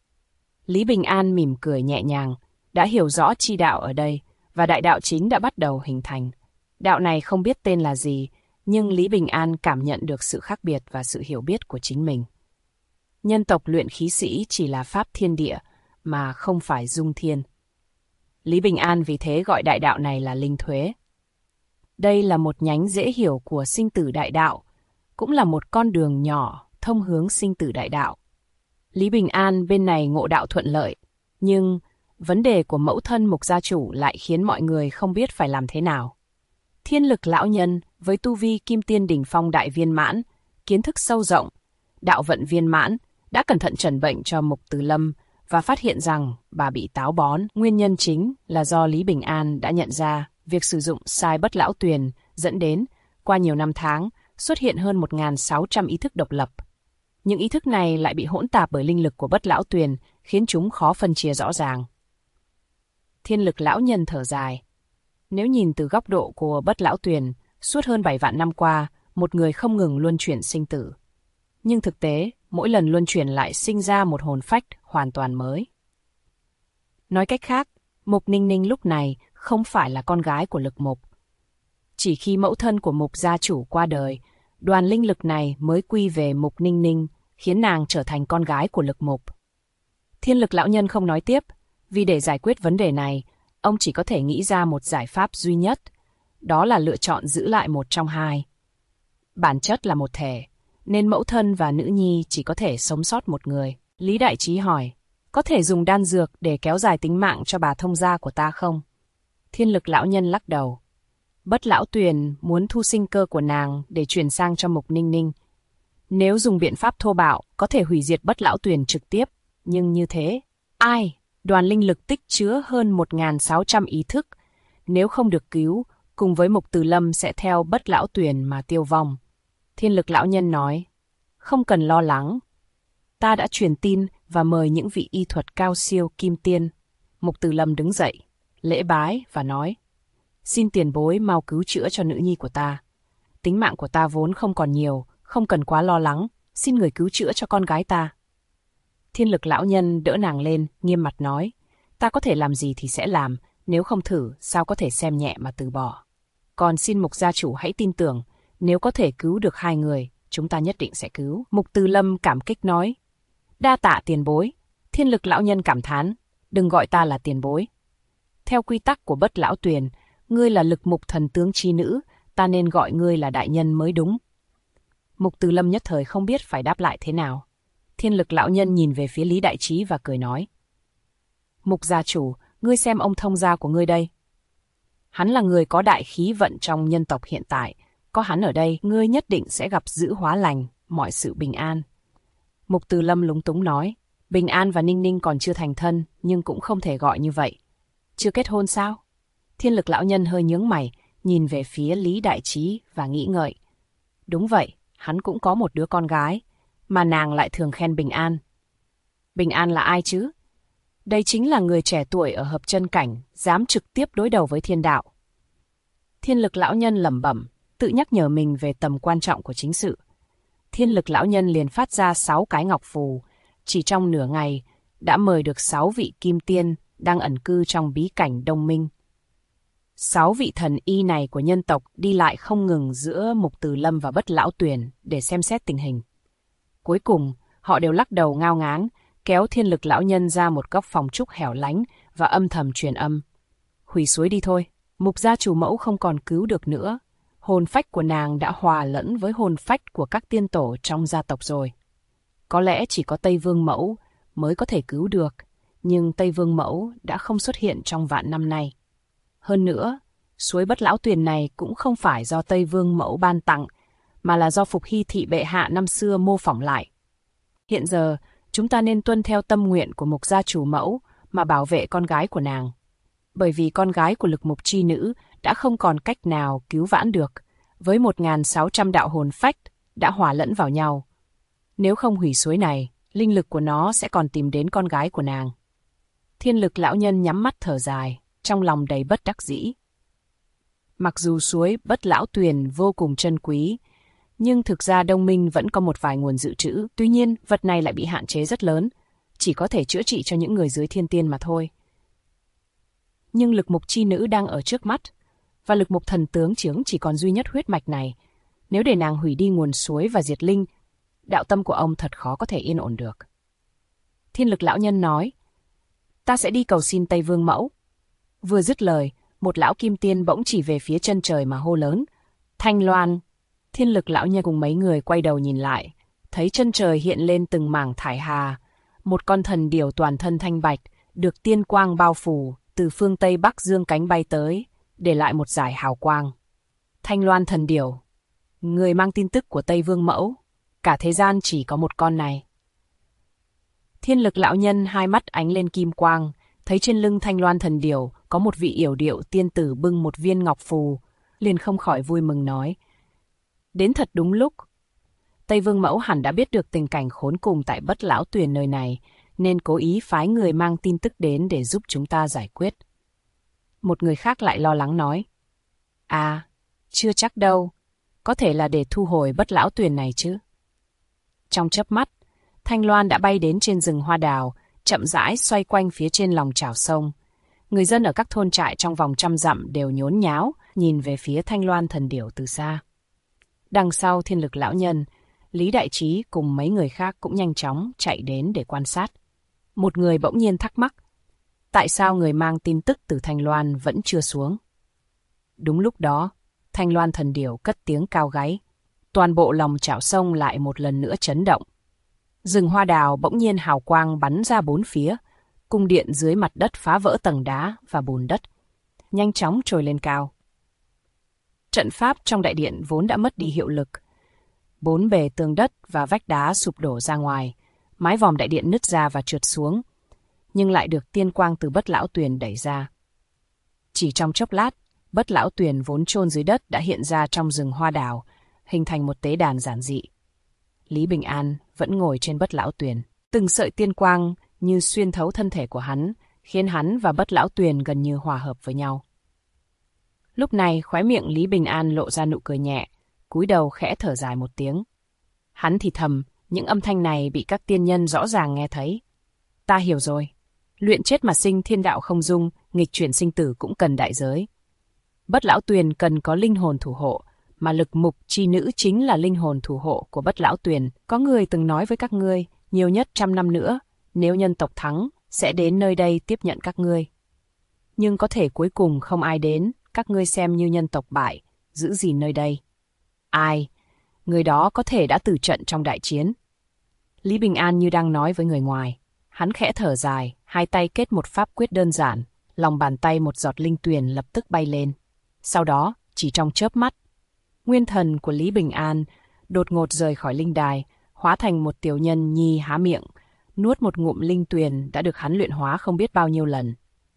S1: Lý Bình An mỉm cười nhẹ nhàng, đã hiểu rõ chi đạo ở đây, và đại đạo chính đã bắt đầu hình thành. Đạo này không biết tên là gì, nhưng Lý Bình An cảm nhận được sự khác biệt và sự hiểu biết của chính mình. Nhân tộc luyện khí sĩ chỉ là pháp thiên địa, mà không phải dung thiên. Lý Bình An vì thế gọi đại đạo này là linh thuế. Đây là một nhánh dễ hiểu của sinh tử đại đạo, cũng là một con đường nhỏ thông hướng sinh tử đại đạo. Lý Bình An bên này ngộ đạo thuận lợi, nhưng vấn đề của mẫu thân Mục gia chủ lại khiến mọi người không biết phải làm thế nào. Thiên Lực lão nhân với tu vi Kim Tiên đỉnh phong đại viên mãn, kiến thức sâu rộng, đạo vận viên mãn, đã cẩn thận chẩn bệnh cho Mục Từ Lâm và phát hiện rằng bà bị táo bón. Nguyên nhân chính là do Lý Bình An đã nhận ra việc sử dụng sai Bất Lão Tuyền dẫn đến, qua nhiều năm tháng, xuất hiện hơn 1.600 ý thức độc lập. Những ý thức này lại bị hỗn tạp bởi linh lực của Bất Lão Tuyền, khiến chúng khó phân chia rõ ràng. Thiên Lực lão nhân thở dài. Nếu nhìn từ góc độ của Bất Lão Tuyền, suốt hơn 7 vạn năm qua, một người không ngừng luân chuyển sinh tử. Nhưng thực tế, mỗi lần luân chuyển lại sinh ra một hồn phách hoàn toàn mới. Nói cách khác, Mục Ninh Ninh lúc này không phải là con gái của Lực Mục. Chỉ khi mẫu thân của Mục gia chủ qua đời, đoàn linh lực này mới quy về Mục Ninh Ninh, khiến nàng trở thành con gái của Lực Mục. Thiên Lực lão nhân không nói tiếp, vì để giải quyết vấn đề này, ông chỉ có thể nghĩ ra một giải pháp duy nhất, đó là lựa chọn giữ lại một trong hai. Bản chất là một thể, nên mẫu thân và nữ nhi chỉ có thể sống sót một người. Lý Đại Trí hỏi, có thể dùng đan dược để kéo dài tính mạng cho bà thông gia của ta không? Thiên Lực lão nhân lắc đầu. Bất Lão Tuyền muốn thu sinh cơ của nàng để chuyển sang cho Mục Ninh Ninh. Nếu dùng biện pháp thô bạo, có thể hủy diệt Bất Lão Tuyền trực tiếp, nhưng như thế, ai? Đoàn linh lực tích chứa hơn 1.600 ý thức. Nếu không được cứu, cùng với Mục Từ Lâm sẽ theo Bất Lão Tuyền mà tiêu vong. Thiên Lực lão nhân nói, không cần lo lắng. Ta đã truyền tin và mời những vị y thuật cao siêu kim tiên. Mục Từ Lâm đứng dậy, lễ bái và nói, xin tiền bối mau cứu chữa cho nữ nhi của ta. Tính mạng của ta vốn không còn nhiều, không cần quá lo lắng, xin người cứu chữa cho con gái ta. Thiên Lực lão nhân đỡ nàng lên, nghiêm mặt nói, ta có thể làm gì thì sẽ làm, nếu không thử, sao có thể xem nhẹ mà từ bỏ. Còn xin Mục gia chủ hãy tin tưởng, nếu có thể cứu được hai người, chúng ta nhất định sẽ cứu. Mục Từ Lâm cảm kích nói, đa tạ tiền bối. Thiên Lực lão nhân cảm thán, đừng gọi ta là tiền bối. Theo quy tắc của Bất Lão Tuyền, ngươi là Lực Mục thần tướng chi nữ, ta nên gọi ngươi là đại nhân mới đúng. Mục Từ Lâm nhất thời không biết phải đáp lại thế nào. Thiên Lực lão nhân nhìn về phía Lý Đại Trí và cười nói. Mục gia chủ, ngươi xem ông thông gia của ngươi đây. Hắn là người có đại khí vận trong nhân tộc hiện tại, có hắn ở đây, ngươi nhất định sẽ gặp dữ hóa lành, mọi sự bình an. Mục Từ Lâm lúng túng nói, Bình An và Ninh Ninh còn chưa thành thân, nhưng cũng không thể gọi như vậy. Chưa kết hôn sao? Thiên Lực lão nhân hơi nhướng mày, nhìn về phía Lý Đại Trí và nghĩ ngợi. Đúng vậy, hắn cũng có một đứa con gái, mà nàng lại thường khen Bình An. Bình An là ai chứ? Đây chính là người trẻ tuổi ở hợp chân cảnh, dám trực tiếp đối đầu với thiên đạo. Thiên Lực lão nhân lẩm bẩm, tự nhắc nhở mình về tầm quan trọng của chính sự. Thiên Lực lão nhân liền phát ra 6 cái ngọc phù, chỉ trong nửa ngày đã mời được 6 vị kim tiên đang ẩn cư trong bí cảnh Đông Minh. 6 vị thần y này của nhân tộc đi lại không ngừng giữa Mục Từ Lâm và Bất Lão Tuyền để xem xét tình hình. Cuối cùng, họ đều lắc đầu ngao ngán, kéo Thiên Lực lão nhân ra một góc phòng trúc hẻo lánh và âm thầm truyền âm. Hủy suối đi thôi, Mục gia chủ mẫu không còn cứu được nữa. Hồn phách của nàng đã hòa lẫn với hồn phách của các tiên tổ trong gia tộc rồi. Có lẽ chỉ có Tây Vương Mẫu mới có thể cứu được, nhưng Tây Vương Mẫu đã không xuất hiện trong vạn năm nay. Hơn nữa, suối Bất Lão Tuyền này cũng không phải do Tây Vương Mẫu ban tặng, mà là do Phục Hy thị bệ hạ năm xưa mô phỏng lại. Hiện giờ, chúng ta nên tuân theo tâm nguyện của Mục gia chủ mẫu mà bảo vệ con gái của nàng. Bởi vì con gái của Lực Mục chi nữ đã không còn cách nào cứu vãn được, với 1.600 đạo hồn phách đã hòa lẫn vào nhau. Nếu không hủy suối này, linh lực của nó sẽ còn tìm đến con gái của nàng. Thiên Lực lão nhân nhắm mắt thở dài, trong lòng đầy bất đắc dĩ. Mặc dù suối Bất Lão Tuyền vô cùng trân quý, nhưng thực ra Đông Minh vẫn có một vài nguồn dự trữ. Tuy nhiên, vật này lại bị hạn chế rất lớn, chỉ có thể chữa trị cho những người dưới thiên tiên mà thôi. Nhưng Lực Mục chi nữ đang ở trước mắt, và Lực Mục thần tướng chỉ còn duy nhất huyết mạch này. Nếu để nàng hủy đi nguồn suối và diệt linh, đạo tâm của ông thật khó có thể yên ổn được. Thiên Lực lão nhân nói, ta sẽ đi cầu xin Tây Vương Mẫu. Vừa dứt lời, một lão kim tiên bỗng chỉ về phía chân trời mà hô lớn, Thanh Loan. Thiên Lực lão nhân cùng mấy người quay đầu nhìn lại, thấy chân trời hiện lên từng mảng thải hà, một con thần điểu toàn thân thanh bạch, được tiên quang bao phủ, từ phương Tây Bắc dương cánh bay tới, để lại một dải hào quang. Thanh Loan thần điểu, người mang tin tức của Tây Vương Mẫu, cả thế gian chỉ có một con này. Thiên Lực lão nhân hai mắt ánh lên kim quang, thấy trên lưng Thanh Loan thần điểu có một vị yểu điệu tiên tử bưng một viên ngọc phù, liền không khỏi vui mừng nói, đến thật đúng lúc. Tây Vương Mẫu hẳn đã biết được tình cảnh khốn cùng tại Bất Lão Tuyền nơi này, nên cố ý phái người mang tin tức đến để giúp chúng ta giải quyết. Một người khác lại lo lắng nói, chưa chắc đâu, có thể là để thu hồi Bất Lão Tuyền này chứ. Trong chớp mắt, Thanh Loan đã bay đến trên rừng hoa đào, chậm rãi xoay quanh phía trên lòng chảo sông. Người dân ở các thôn trại trong vòng 100 dặm đều nhốn nháo, nhìn về phía Thanh Loan thần điểu từ xa. Đằng sau Thiên Lực lão nhân, Lý Đại Trí cùng mấy người khác cũng nhanh chóng chạy đến để quan sát. Một người bỗng nhiên thắc mắc, tại sao người mang tin tức từ Thanh Loan vẫn chưa xuống? Đúng lúc đó, Thanh Loan thần điểu cất tiếng cao gáy, toàn bộ lòng chảo sông lại một lần nữa chấn động. Rừng hoa đào bỗng nhiên hào quang bắn ra bốn phía, cung điện dưới mặt đất phá vỡ tầng đá và bùn đất, nhanh chóng trồi lên cao. Trận pháp trong đại điện vốn đã mất đi hiệu lực. Bốn bề tường đất và vách đá sụp đổ ra ngoài, mái vòm đại điện nứt ra và trượt xuống, nhưng lại được tiên quang từ Bất Lão Tuyền đẩy ra. Chỉ trong chốc lát, Bất Lão Tuyền vốn chôn dưới đất đã hiện ra trong rừng hoa đào, hình thành một tế đàn giản dị. Lý Bình An vẫn ngồi trên Bất Lão Tuyền. Từng sợi tiên quang như xuyên thấu thân thể của hắn, khiến hắn và Bất Lão Tuyền gần như hòa hợp với nhau. Lúc này khóe miệng Lý Bình An lộ ra nụ cười nhẹ, cúi đầu khẽ thở dài một tiếng. Hắn thì thầm, những âm thanh này bị các tiên nhân rõ ràng nghe thấy. Ta hiểu rồi. Luyện chết mà sinh thiên đạo không dung, nghịch chuyển sinh tử cũng cần đại giới. Bất Lão Tuyền cần có linh hồn thủ hộ, mà Lực Mục chi nữ chính là linh hồn thủ hộ của Bất Lão Tuyền. Có người từng nói với các ngươi, nhiều nhất 100 năm nữa, nếu nhân tộc thắng, sẽ đến nơi đây tiếp nhận các ngươi. Nhưng có thể cuối cùng không ai đến, các ngươi xem như nhân tộc bại, giữ gìn nơi đây. Ai? Người đó có thể đã tử trận trong đại chiến. Lý Bình An như đang nói với người ngoài. Hắn khẽ thở dài, hai tay kết một pháp quyết đơn giản, lòng bàn tay một giọt linh tuyền lập tức bay lên. Sau đó, chỉ trong chớp mắt, nguyên thần của Lý Bình An đột ngột rời khỏi linh đài, hóa thành một tiểu nhân nhi há miệng, nuốt một ngụm linh tuyền đã được hắn luyện hóa không biết bao nhiêu lần.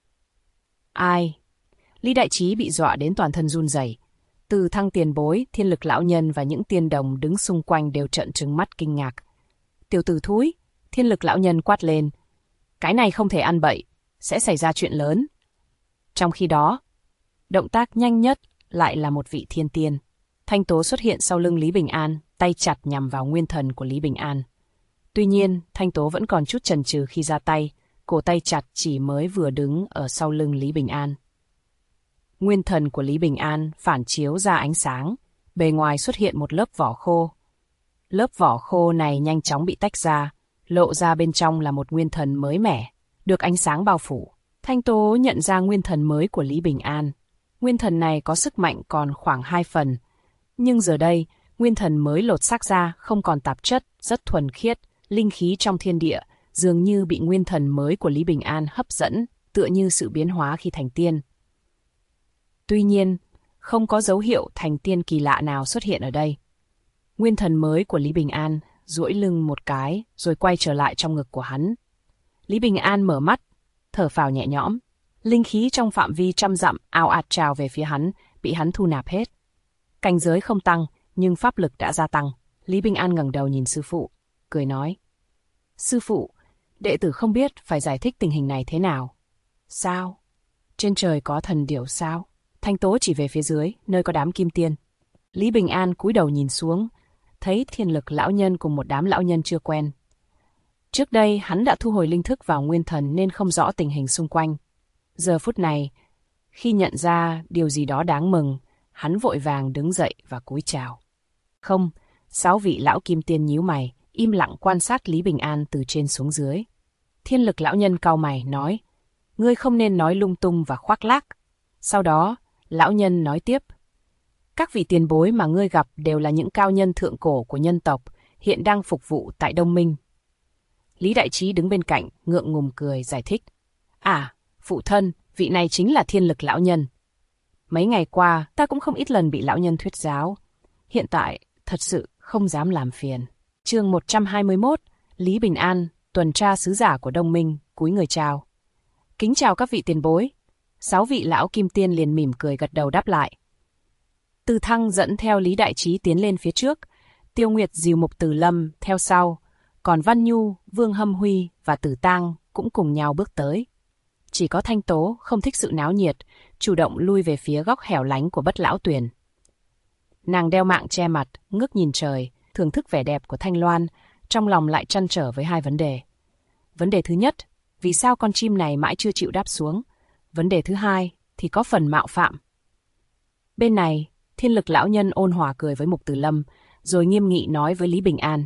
S1: Ai? Lý Đại Trí bị dọa đến toàn thân run rẩy. Từ Thăng tiền bối, Thiên Lực lão nhân và những tiên đồng đứng xung quanh đều trợn trừng mắt kinh ngạc. Tiểu tử thúi, Thiên Lực lão nhân quát lên. Cái này không thể ăn bậy, sẽ xảy ra chuyện lớn. Trong khi đó, động tác nhanh nhất lại là một vị thiên tiên. Thanh tố xuất hiện sau lưng Lý Bình An, tay chặt nhằm vào nguyên thần của Lý Bình An. Tuy nhiên, Thanh tố vẫn còn chút chần chừ khi ra tay, cổ tay chặt chỉ mới vừa đứng ở sau lưng Lý Bình An. Nguyên thần của Lý Bình An phản chiếu ra ánh sáng, bề ngoài xuất hiện một lớp vỏ khô. Lớp vỏ khô này nhanh chóng bị tách ra, lộ ra bên trong là một nguyên thần mới mẻ, được ánh sáng bao phủ. Thanh tố nhận ra nguyên thần mới của Lý Bình An. Nguyên thần này có sức mạnh còn khoảng 2 phần, nhưng giờ đây, nguyên thần mới lột xác ra không còn tạp chất, rất thuần khiết, linh khí trong thiên địa, dường như bị nguyên thần mới của Lý Bình An hấp dẫn, tựa như sự biến hóa khi thành tiên. Tuy nhiên, không có dấu hiệu thành tiên kỳ lạ nào xuất hiện ở đây. Nguyên thần mới của Lý Bình An duỗi lưng một cái rồi quay trở lại trong ngực của hắn. Lý Bình An mở mắt, thở phào nhẹ nhõm. Linh khí trong phạm vi 100 dặm ào ạt trào về phía hắn, bị hắn thu nạp hết. Cảnh giới không tăng, nhưng pháp lực đã gia tăng. Lý Bình An ngẩng đầu nhìn sư phụ, cười nói. Sư phụ, đệ tử không biết phải giải thích tình hình này thế nào. Sao? Trên trời có thần điểu sao? Thanh tố chỉ về phía dưới, nơi có đám kim tiên. Lý Bình An cúi đầu nhìn xuống, thấy Thiên Lực lão nhân cùng một đám lão nhân chưa quen. Trước đây hắn đã thu hồi linh thức vào nguyên thần nên không rõ tình hình xung quanh. Giờ phút này, khi nhận ra điều gì đó đáng mừng, hắn vội vàng đứng dậy và cúi chào. Không, 6 vị lão kim tiên nhíu mày, im lặng quan sát Lý Bình An từ trên xuống dưới. Thiên Lực lão nhân cau mày nói, ngươi không nên nói lung tung và khoác lác. Sau đó, lão nhân nói tiếp, các vị tiền bối mà ngươi gặp đều là những cao nhân thượng cổ của nhân tộc, hiện đang phục vụ tại Đông Minh. Lý Đại Trí đứng bên cạnh, ngượng ngùng cười, giải thích. À, phụ thân, vị này chính là Thiên Lực lão nhân. Mấy ngày qua, ta cũng không ít lần bị lão nhân thuyết giáo. Hiện tại, thật sự không dám làm phiền. Chương 121, Lý Bình An, tuần tra sứ giả của Đông Minh, cúi người chào. Kính chào các vị tiền bối. 6 vị lão kim tiên liền mỉm cười gật đầu đáp lại. Từ Thăng dẫn theo Lý Đại Trí tiến lên phía trước, Tiêu Nguyệt dìu Mục Tử Lâm theo sau, còn Văn Nhu, Vương Hâm Huy và Tử Tang cũng cùng nhau bước tới. Chỉ có Thanh Tố không thích sự náo nhiệt, chủ động lui về phía góc hẻo lánh của Bất Lão Tuyền. Nàng đeo mạng che mặt, ngước nhìn trời, thưởng thức vẻ đẹp của Thanh Loan, trong lòng lại trăn trở với 2 vấn đề. Vấn đề thứ nhất, vì sao con chim này mãi chưa chịu đáp xuống? Vấn đề thứ hai thì có phần mạo phạm. Bên này, Thiên Lực lão nhân ôn hòa cười với Mục Tử Lâm, rồi nghiêm nghị nói với Lý Bình An.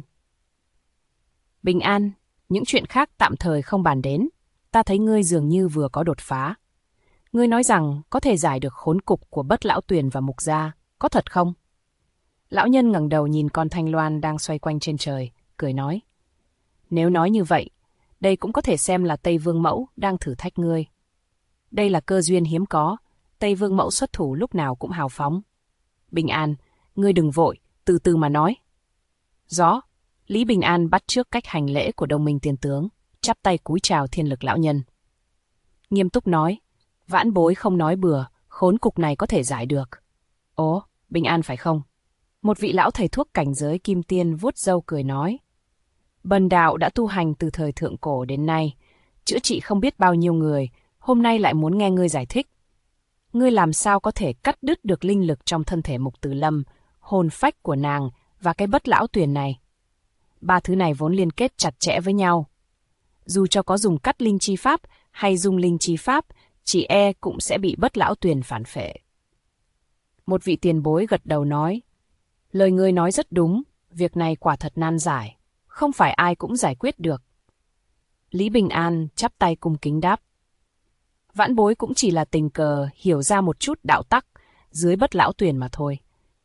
S1: Bình An, những chuyện khác tạm thời không bàn đến. Ta thấy ngươi dường như vừa có đột phá. Ngươi nói rằng có thể giải được khốn cục của Bất Lão Tuyền và Mục gia, có thật không? Lão nhân ngẩng đầu nhìn con Thanh Loan đang xoay quanh trên trời, cười nói. Nếu nói như vậy, đây cũng có thể xem là Tây Vương Mẫu đang thử thách ngươi. Đây là cơ duyên hiếm có, Tây Vương Mẫu xuất thủ lúc nào cũng hào phóng. Bình An, ngươi đừng vội, từ từ mà nói. Rõ, Lý Bình An bắt chước cách hành lễ của Đông Minh tiên tướng, chắp tay cúi chào Thiên Lực lão nhân. Nghiêm túc nói, vãn bối không nói bừa, khốn cục này có thể giải được. Ồ, Bình An phải không? Một vị lão thầy thuốc cảnh giới kim tiên vuốt râu cười nói. Bần đạo đã tu hành từ thời thượng cổ đến nay, chữa trị không biết bao nhiêu người, hôm nay lại muốn nghe ngươi giải thích. Ngươi làm sao có thể cắt đứt được linh lực trong thân thể Mục Tử Lâm, hồn phách của nàng và cái Bất Lão Tuyền này? 3 thứ này vốn liên kết chặt chẽ với nhau. Dù cho có dùng cắt linh chi pháp hay dùng linh chi pháp, chỉ e cũng sẽ bị Bất Lão Tuyền phản phệ. Một vị tiền bối gật đầu nói, lời ngươi nói rất đúng, việc này quả thật nan giải, không phải ai cũng giải quyết được. Lý Bình An chắp tay cung kính đáp. Vãn bối cũng chỉ là tình cờ hiểu ra một chút đạo tắc dưới Bất Lão Tuyền mà thôi.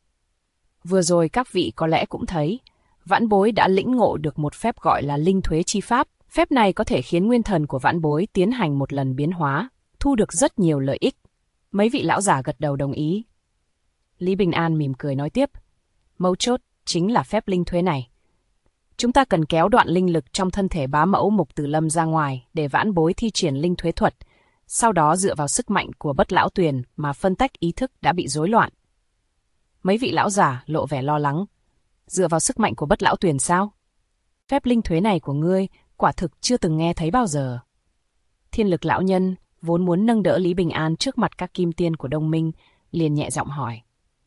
S1: Vừa rồi các vị có lẽ cũng thấy, vãn bối đã lĩnh ngộ được một phép gọi là linh thuế chi pháp. Phép này có thể khiến nguyên thần của vãn bối tiến hành một lần biến hóa, thu được rất nhiều lợi ích. Mấy vị lão giả gật đầu đồng ý. Lý Bình An mỉm cười nói tiếp, mấu chốt chính là phép linh thuế này. Chúng ta cần kéo đoạn linh lực trong thân thể bá mẫu Mục Tử Lâm ra ngoài để vãn bối thi triển linh thuế thuật, sau đó dựa vào sức mạnh của Bất Lão Tuyền mà phân tách ý thức đã bị rối loạn. Mấy vị lão giả lộ vẻ lo lắng. Dựa vào sức mạnh của Bất Lão Tuyền sao? Phép linh thuế này của ngươi quả thực chưa từng nghe thấy bao giờ. Thiên Lực lão nhân vốn muốn nâng đỡ Lý Bình An trước mặt các kim tiên của Đông Minh, liền nhẹ giọng hỏi.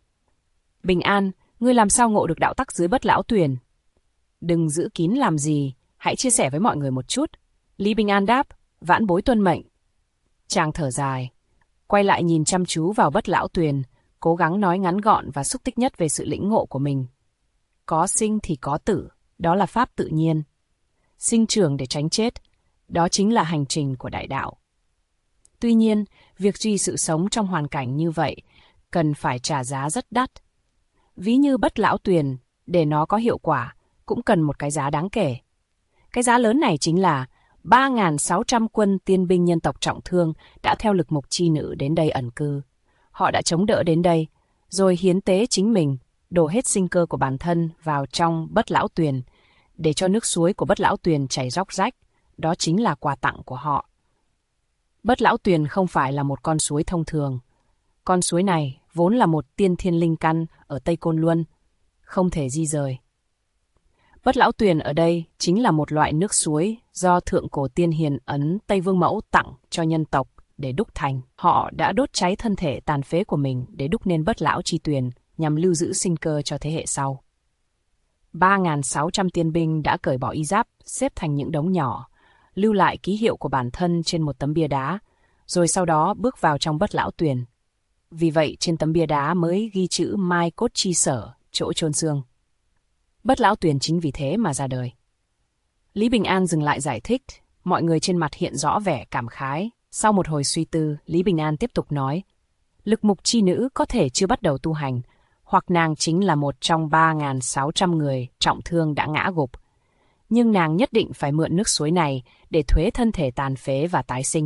S1: Bình An, ngươi làm sao ngộ được đạo tắc dưới Bất Lão Tuyền? Đừng giữ kín làm gì, hãy chia sẻ với mọi người một chút. Lý Bình An đáp, vãn bối tuân mệnh. Chàng thở dài, quay lại nhìn chăm chú vào Bất Lão Tuyền, cố gắng nói ngắn gọn và xúc tích nhất về sự lĩnh ngộ của mình. Có sinh thì có tử, đó là pháp tự nhiên. Sinh trưởng để tránh chết, đó chính là hành trình của đại đạo. Tuy nhiên, việc duy sự sống trong hoàn cảnh như vậy cần phải trả giá rất đắt. Ví như Bất Lão Tuyền, để nó có hiệu quả, cũng cần một cái giá đáng kể. Cái giá lớn này chính là 3.600 quân tiên binh nhân tộc trọng thương đã theo lực mục chi nữ đến đây ẩn cư. Họ đã chống đỡ đến đây, rồi hiến tế chính mình, đổ hết sinh cơ của bản thân vào trong Bất Lão Tuyền, để cho nước suối của Bất Lão Tuyền chảy róc rách. Đó chính là quà tặng của họ. Bất Lão Tuyền không phải là một con suối thông thường. Con suối này vốn là một tiên thiên linh căn ở Tây Côn Luân, không thể di rời. Bất Lão Tuyền ở đây chính là một loại nước suối do Thượng Cổ Tiên Hiền Ấn Tây Vương Mẫu tặng cho nhân tộc để đúc thành. Họ đã đốt cháy thân thể tàn phế của mình để đúc nên Bất Lão Chi Tuyền nhằm lưu giữ sinh cơ cho thế hệ sau. 3.600 tiên binh đã cởi bỏ y giáp, xếp thành những đống nhỏ, lưu lại ký hiệu của bản thân trên một tấm bia đá, rồi sau đó bước vào trong Bất Lão Tuyền. Vì vậy trên tấm bia đá mới ghi chữ Mai Cốt Chi Sở, chỗ chôn xương. Bất Lão Tuyền chính vì thế mà ra đời. Lý Bình An dừng lại giải thích, mọi người trên mặt hiện rõ vẻ cảm khái. Sau một hồi suy tư, Lý Bình An tiếp tục nói, lực mục chi nữ có thể chưa bắt đầu tu hành, hoặc nàng chính là một trong 3.600 người trọng thương đã ngã gục. Nhưng nàng nhất định phải mượn nước suối này để thuế thân thể tàn phế và tái sinh.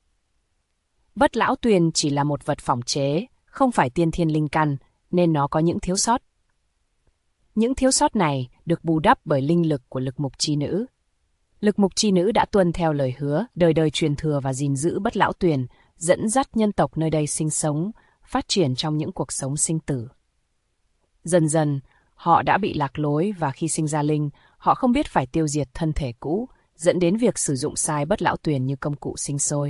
S1: Bất Lão Tuyền chỉ là một vật phỏng chế, không phải tiên thiên linh căn, nên nó có những thiếu sót. Những thiếu sót này được bù đắp bởi linh lực của lực mục chi nữ. Lực mục chi nữ đã tuân theo lời hứa, đời đời truyền thừa và gìn giữ Bất Lão Tuyền, dẫn dắt nhân tộc nơi đây sinh sống, phát triển trong những cuộc sống sinh tử. Dần dần, họ đã bị lạc lối và khi sinh ra linh, họ không biết phải tiêu diệt thân thể cũ, dẫn đến việc sử dụng sai Bất Lão Tuyền như công cụ sinh sôi.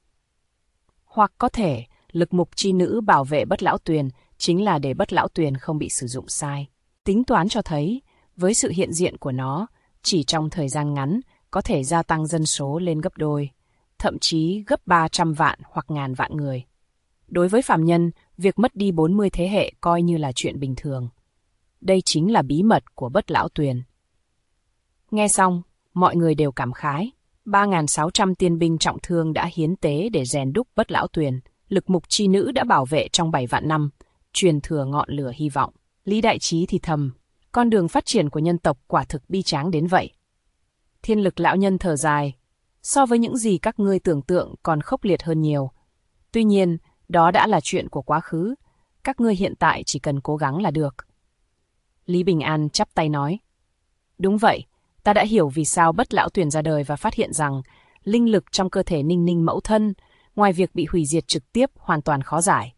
S1: Hoặc có thể, lực mục chi nữ bảo vệ Bất Lão Tuyền chính là để Bất Lão Tuyền không bị sử dụng sai. Tính toán cho thấy, với sự hiện diện của nó, chỉ trong thời gian ngắn có thể gia tăng dân số lên gấp đôi, thậm chí gấp 300 vạn hoặc ngàn vạn người. Đối với phàm nhân, việc mất đi 40 thế hệ coi như là chuyện bình thường. Đây chính là bí mật của Bất Lão Tuyền. Nghe xong, mọi người đều cảm khái. 3.600 tiên binh trọng thương đã hiến tế để rèn đúc Bất Lão Tuyền. Lực mục chi nữ đã bảo vệ trong 7 vạn năm, truyền thừa ngọn lửa hy vọng. Lý Đại Trí thì thầm, con đường phát triển của nhân tộc quả thực bi tráng đến vậy. Thiên Lực lão nhân thở dài, so với những gì các ngươi tưởng tượng còn khốc liệt hơn nhiều. Tuy nhiên, đó đã là chuyện của quá khứ, các ngươi hiện tại chỉ cần cố gắng là được. Lý Bình An chắp tay nói, đúng vậy, ta đã hiểu vì sao Bất Lão Tuyền ra đời và phát hiện rằng linh lực trong cơ thể Ninh Ninh mẫu thân, ngoài việc bị hủy diệt trực tiếp hoàn toàn khó giải.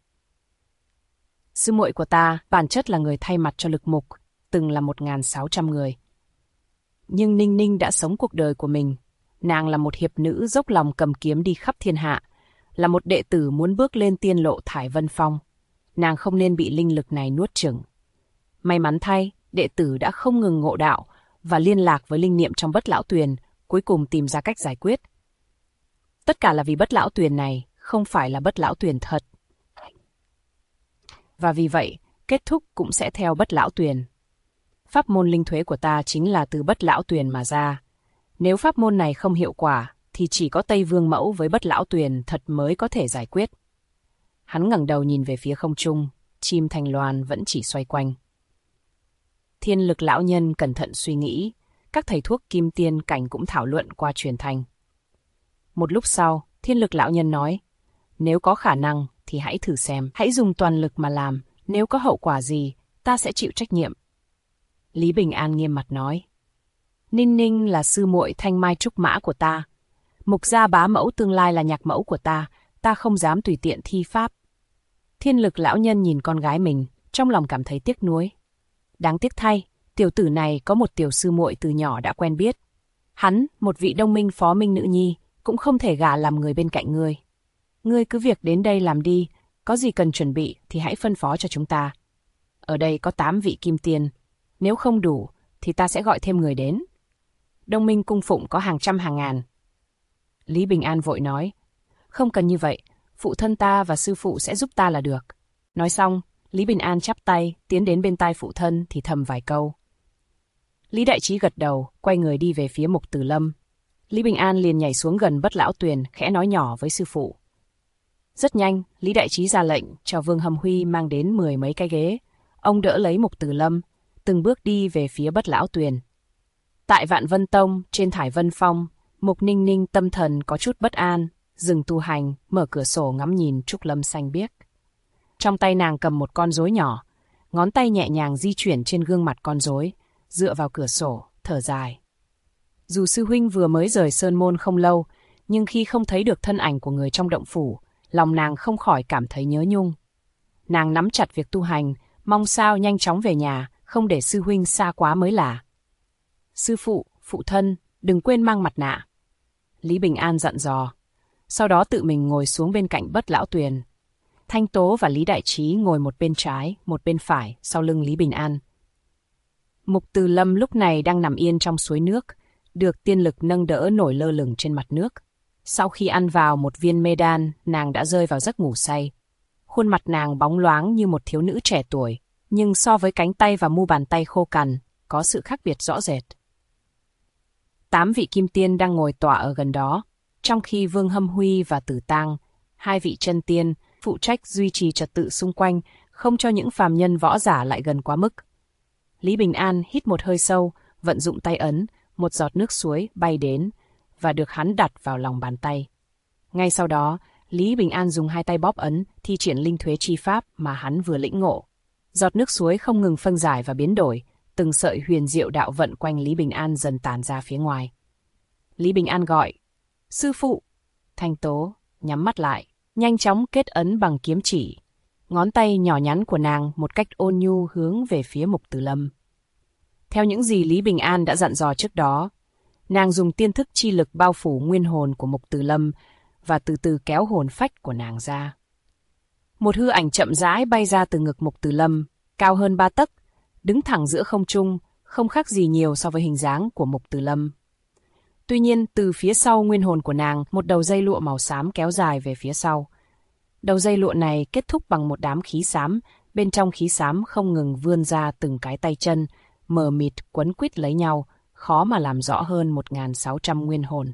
S1: Sư muội của ta bản chất là người thay mặt cho lực mục, từng là 1.600 người. Nhưng Ninh Ninh đã sống cuộc đời của mình. Nàng là một hiệp nữ dốc lòng cầm kiếm đi khắp thiên hạ, là một đệ tử muốn bước lên tiên lộ Thải Vân Phong. Nàng không nên bị linh lực này nuốt chửng. May mắn thay, đệ tử đã không ngừng ngộ đạo và liên lạc với linh niệm trong Bất Lão Tuyền, cuối cùng tìm ra cách giải quyết. Tất cả là vì Bất Lão Tuyền này không phải là Bất Lão Tuyền thật. Và vì vậy, kết thúc cũng sẽ theo Bất Lão Tuyền. Pháp môn linh thuế của ta chính là từ Bất Lão Tuyền mà ra. Nếu pháp môn này không hiệu quả, thì chỉ có Tây Vương Mẫu với Bất Lão Tuyền thật mới có thể giải quyết. Hắn ngẩng đầu nhìn về phía không trung, chim thành loan vẫn chỉ xoay quanh. Thiên Lực lão nhân cẩn thận suy nghĩ, các thầy thuốc kim tiên cảnh cũng thảo luận qua truyền thanh. Một lúc sau, Thiên Lực lão nhân nói, nếu có khả năng thì hãy thử xem, hãy dùng toàn lực mà làm, nếu có hậu quả gì, ta sẽ chịu trách nhiệm. Lý Bình An nghiêm mặt nói, Ninh Ninh là sư muội thanh mai trúc mã của ta, Mục gia bá mẫu tương lai là nhạc mẫu của ta không dám tùy tiện thi pháp. Thiên Lực lão nhân nhìn con gái mình, trong lòng cảm thấy tiếc nuối. Đáng tiếc thay, tiểu tử này có một tiểu sư muội từ nhỏ đã quen biết. Hắn, một vị đông minh phó minh nữ nhi, cũng không thể gả làm người bên cạnh ngươi. Ngươi cứ việc đến đây làm đi, có gì cần chuẩn bị thì hãy phân phó cho chúng ta. Ở đây có 8 vị kim tiên, nếu không đủ thì ta sẽ gọi thêm người đến. Đông minh cung phụng có hàng trăm hàng ngàn. Lý Bình An vội nói, không cần như vậy, phụ thân ta và sư phụ sẽ giúp ta là được. Nói xong, Lý Bình An chắp tay, tiến đến bên tai phụ thân thì thầm vài câu. Lý Đại Trí gật đầu, quay người đi về phía Mục Từ Lâm. Lý Bình An liền nhảy xuống gần Bất Lão Tuyền, khẽ nói nhỏ với sư phụ. Rất nhanh, Lý Đại Trí ra lệnh cho Vương Hâm Huy mang đến 10 mấy cái ghế. Ông đỡ lấy Mục Từ Lâm, từng bước đi về phía Bất Lão Tuyền. Tại Vạn Vân Tông, trên Thải Vân Phong, Mục Ninh Ninh tâm thần có chút bất an, dừng tu hành, mở cửa sổ ngắm nhìn trúc lâm xanh biếc. Trong tay nàng cầm một con rối nhỏ, ngón tay nhẹ nhàng di chuyển trên gương mặt con rối, dựa vào cửa sổ, thở dài. Dù sư huynh vừa mới rời sơn môn không lâu, nhưng khi không thấy được thân ảnh của người trong động phủ, lòng nàng không khỏi cảm thấy nhớ nhung. Nàng nắm chặt việc tu hành, mong sao nhanh chóng về nhà, không để sư huynh xa quá mới là. Sư phụ, phụ thân, đừng quên mang mặt nạ. Lý Bình An dặn dò. Sau đó tự mình ngồi xuống bên cạnh Bất Lão Tuyền. Thanh Tố và Lý Đại Trí ngồi một bên trái, một bên phải, sau lưng Lý Bình An. Mục Từ Lâm lúc này đang nằm yên trong suối nước, được tiên lực nâng đỡ nổi lơ lửng trên mặt nước. Sau khi ăn vào một viên mê đan, nàng đã rơi vào giấc ngủ say. Khuôn mặt nàng bóng loáng như một thiếu nữ trẻ tuổi, nhưng so với cánh tay và mu bàn tay khô cằn, có sự khác biệt rõ rệt. 8 vị kim tiên đang ngồi tọa ở gần đó, trong khi Vương Hâm Huy và Tử Tang, 2 vị chân tiên, phụ trách duy trì trật tự xung quanh, không cho những phàm nhân võ giả lại gần quá mức. Lý Bình An hít một hơi sâu, vận dụng tay ấn, một giọt nước suối bay đến, và được hắn đặt vào lòng bàn tay. Ngay sau đó, Lý Bình An dùng 2 tay bóp ấn, thi triển linh thuế chi pháp mà hắn vừa lĩnh ngộ. Giọt nước suối không ngừng phân giải và biến đổi, từng sợi huyền diệu đạo vận quanh Lý Bình An dần tản ra phía ngoài. Lý Bình An gọi, sư phụ. Thanh Tố nhắm mắt lại, nhanh chóng kết ấn bằng kiếm chỉ. Ngón tay nhỏ nhắn của nàng một cách ôn nhu hướng về phía Mục Từ Lâm. Theo những gì Lý Bình An đã dặn dò trước đó, nàng dùng tiên thức chi lực bao phủ nguyên hồn của Mục Từ Lâm và từ từ kéo hồn phách của nàng ra. Một hư ảnh chậm rãi bay ra từ ngực Mục Từ Lâm, cao hơn 3 tấc, đứng thẳng giữa không trung, không khác gì nhiều so với hình dáng của Mục Từ Lâm. Tuy nhiên, từ phía sau nguyên hồn của nàng, một đầu dây lụa màu xám kéo dài về phía sau. Đầu dây lụa này kết thúc bằng một đám khí xám, bên trong khí xám không ngừng vươn ra từng cái tay chân, mờ mịt quấn quýt lấy nhau, khó mà làm rõ hơn 1.600 nguyên hồn.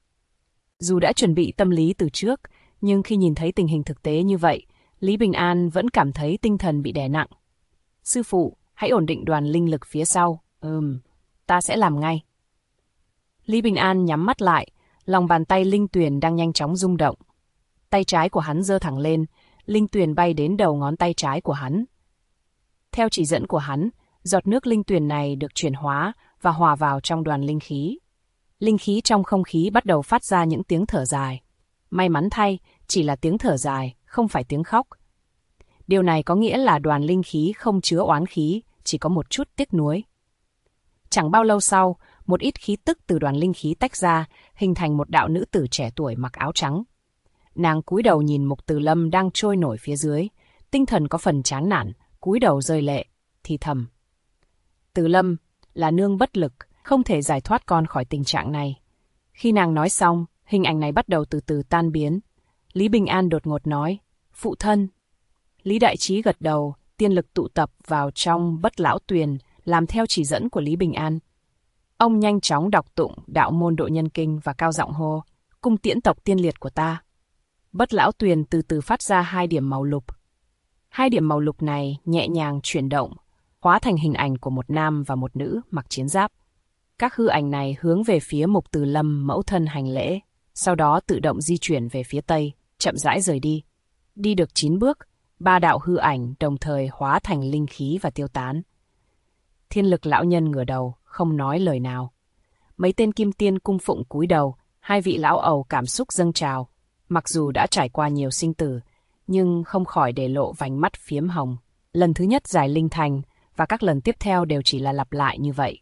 S1: Dù đã chuẩn bị tâm lý từ trước, nhưng khi nhìn thấy tình hình thực tế như vậy, Lý Bình An vẫn cảm thấy tinh thần bị đè nặng. Sư phụ, hãy ổn định đoàn linh lực phía sau. Ta sẽ làm ngay. Lý Bình An nhắm mắt lại, lòng bàn tay linh tuyền đang nhanh chóng rung động. Tay trái của hắn giơ thẳng lên, linh tuyền bay đến đầu ngón tay trái của hắn. Theo chỉ dẫn của hắn, giọt nước linh tuyền này được chuyển hóa và hòa vào trong đoàn linh khí. Linh khí trong không khí bắt đầu phát ra những tiếng thở dài. May mắn thay, chỉ là tiếng thở dài, không phải tiếng khóc. Điều này có nghĩa là đoàn linh khí không chứa oán khí, chỉ có một chút tiếc nuối. Chẳng bao lâu sau, một ít khí tức từ đoàn linh khí tách ra, hình thành một đạo nữ tử trẻ tuổi mặc áo trắng. Nàng cúi đầu nhìn Mục Từ Lâm đang trôi nổi phía dưới, tinh thần có phần chán nản, cúi đầu rơi lệ, thì thầm. Từ Lâm, là nương bất lực, không thể giải thoát con khỏi tình trạng này. Khi nàng nói xong, hình ảnh này bắt đầu từ từ tan biến. Lý Bình An đột ngột nói, phụ thân. Lý Đại Trí gật đầu, tiên lực tụ tập vào trong Bất Lão Tuyền, làm theo chỉ dẫn của Lý Bình An. Ông nhanh chóng đọc tụng đạo môn độ nhân kinh và cao giọng hô, cung tiễn tộc tiên liệt của ta. Bất lão tuyền từ từ phát ra 2 điểm màu lục. 2 điểm màu lục này nhẹ nhàng chuyển động, hóa thành hình ảnh của một nam và một nữ mặc chiến giáp. Các hư ảnh này hướng về phía Mục Từ Lâm mẫu thân hành lễ, sau đó tự động di chuyển về phía tây, chậm rãi rời đi. Đi được 9 bước, 3 đạo hư ảnh đồng thời hóa thành linh khí và tiêu tán. Thiên Lực lão nhân ngửa đầu, không nói lời nào. Mấy tên kim tiên cung phụng cúi đầu, 2 vị lão ẩu cảm xúc dâng trào. Mặc dù đã trải qua nhiều sinh tử, nhưng không khỏi để lộ vành mắt phiếm hồng. Lần thứ nhất giải linh thành, và các lần tiếp theo đều chỉ là lặp lại như vậy.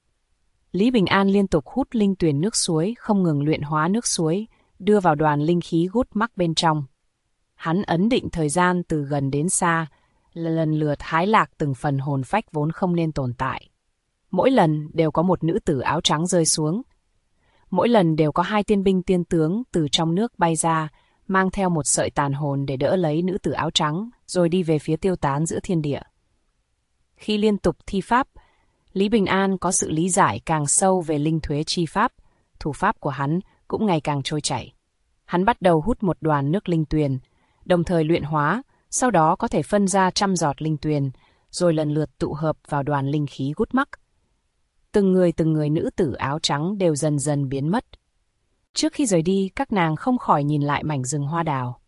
S1: Lý Bình An liên tục hút linh tuyền nước suối, không ngừng luyện hóa nước suối, đưa vào đoàn linh khí gút mắc bên trong. Hắn ấn định thời gian từ gần đến xa, lần lượt hái lạc từng phần hồn phách vốn không nên tồn tại. Mỗi lần đều có một nữ tử áo trắng rơi xuống. Mỗi lần đều có 2 tiên binh tiên tướng từ trong nước bay ra, mang theo một sợi tàn hồn để đỡ lấy nữ tử áo trắng, rồi đi về phía tiêu tán giữa thiên địa. Khi liên tục thi pháp, Lý Bình An có sự lý giải càng sâu về linh thuế chi pháp, thủ pháp của hắn cũng ngày càng trôi chảy. Hắn bắt đầu hút một đoàn nước linh tuyền, đồng thời luyện hóa, sau đó có thể phân ra 100 giọt linh tuyền, rồi lần lượt tụ hợp vào đoàn linh khí gút mắc. Từng người nữ tử áo trắng đều dần dần biến mất. Trước khi rời đi, các nàng không khỏi nhìn lại mảnh rừng hoa đào.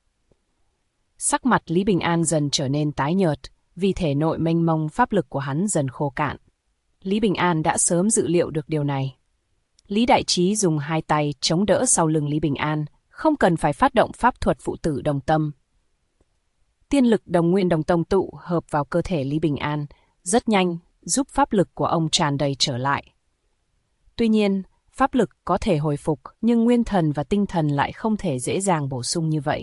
S1: Sắc mặt Lý Bình An dần trở nên tái nhợt, vì thể nội mênh mông pháp lực của hắn dần khô cạn. Lý Bình An đã sớm dự liệu được điều này. Lý Đại Trí dùng 2 tay chống đỡ sau lưng Lý Bình An, không cần phải phát động pháp thuật phụ tử đồng tâm. Tiên lực đồng nguyên đồng tông tụ hợp vào cơ thể Lý Bình An, rất nhanh giúp pháp lực của ông tràn đầy trở lại. Tuy nhiên, pháp lực có thể hồi phục, nhưng nguyên thần và tinh thần lại không thể dễ dàng bổ sung như vậy.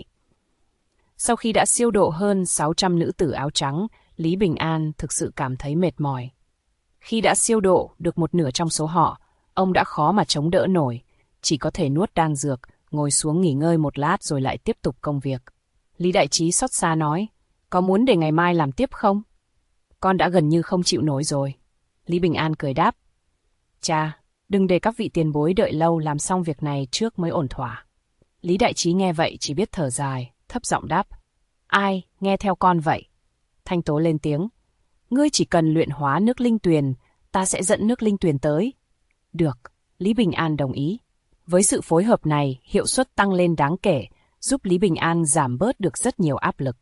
S1: Sau khi đã siêu độ hơn 600 nữ tử áo trắng, Lý Bình An thực sự cảm thấy mệt mỏi. Khi đã siêu độ được một nửa trong số họ, ông đã khó mà chống đỡ nổi, chỉ có thể nuốt đan dược, ngồi xuống nghỉ ngơi một lát rồi lại tiếp tục công việc. Lý Đại Trí xót xa nói, có muốn để ngày mai làm tiếp không? Con đã gần như không chịu nổi rồi. Lý Bình An cười đáp, cha, đừng để các vị tiền bối đợi lâu, làm xong việc này trước mới ổn thỏa. Lý Đại Trí nghe vậy chỉ biết thở dài, thấp giọng đáp, ai nghe theo con vậy? Thanh Tố lên tiếng, ngươi chỉ cần luyện hóa nước linh tuyền, ta sẽ dẫn nước linh tuyền tới. Được, Lý Bình An đồng ý. Với sự phối hợp này, hiệu suất tăng lên đáng kể, giúp Lý Bình An giảm bớt được rất nhiều áp lực.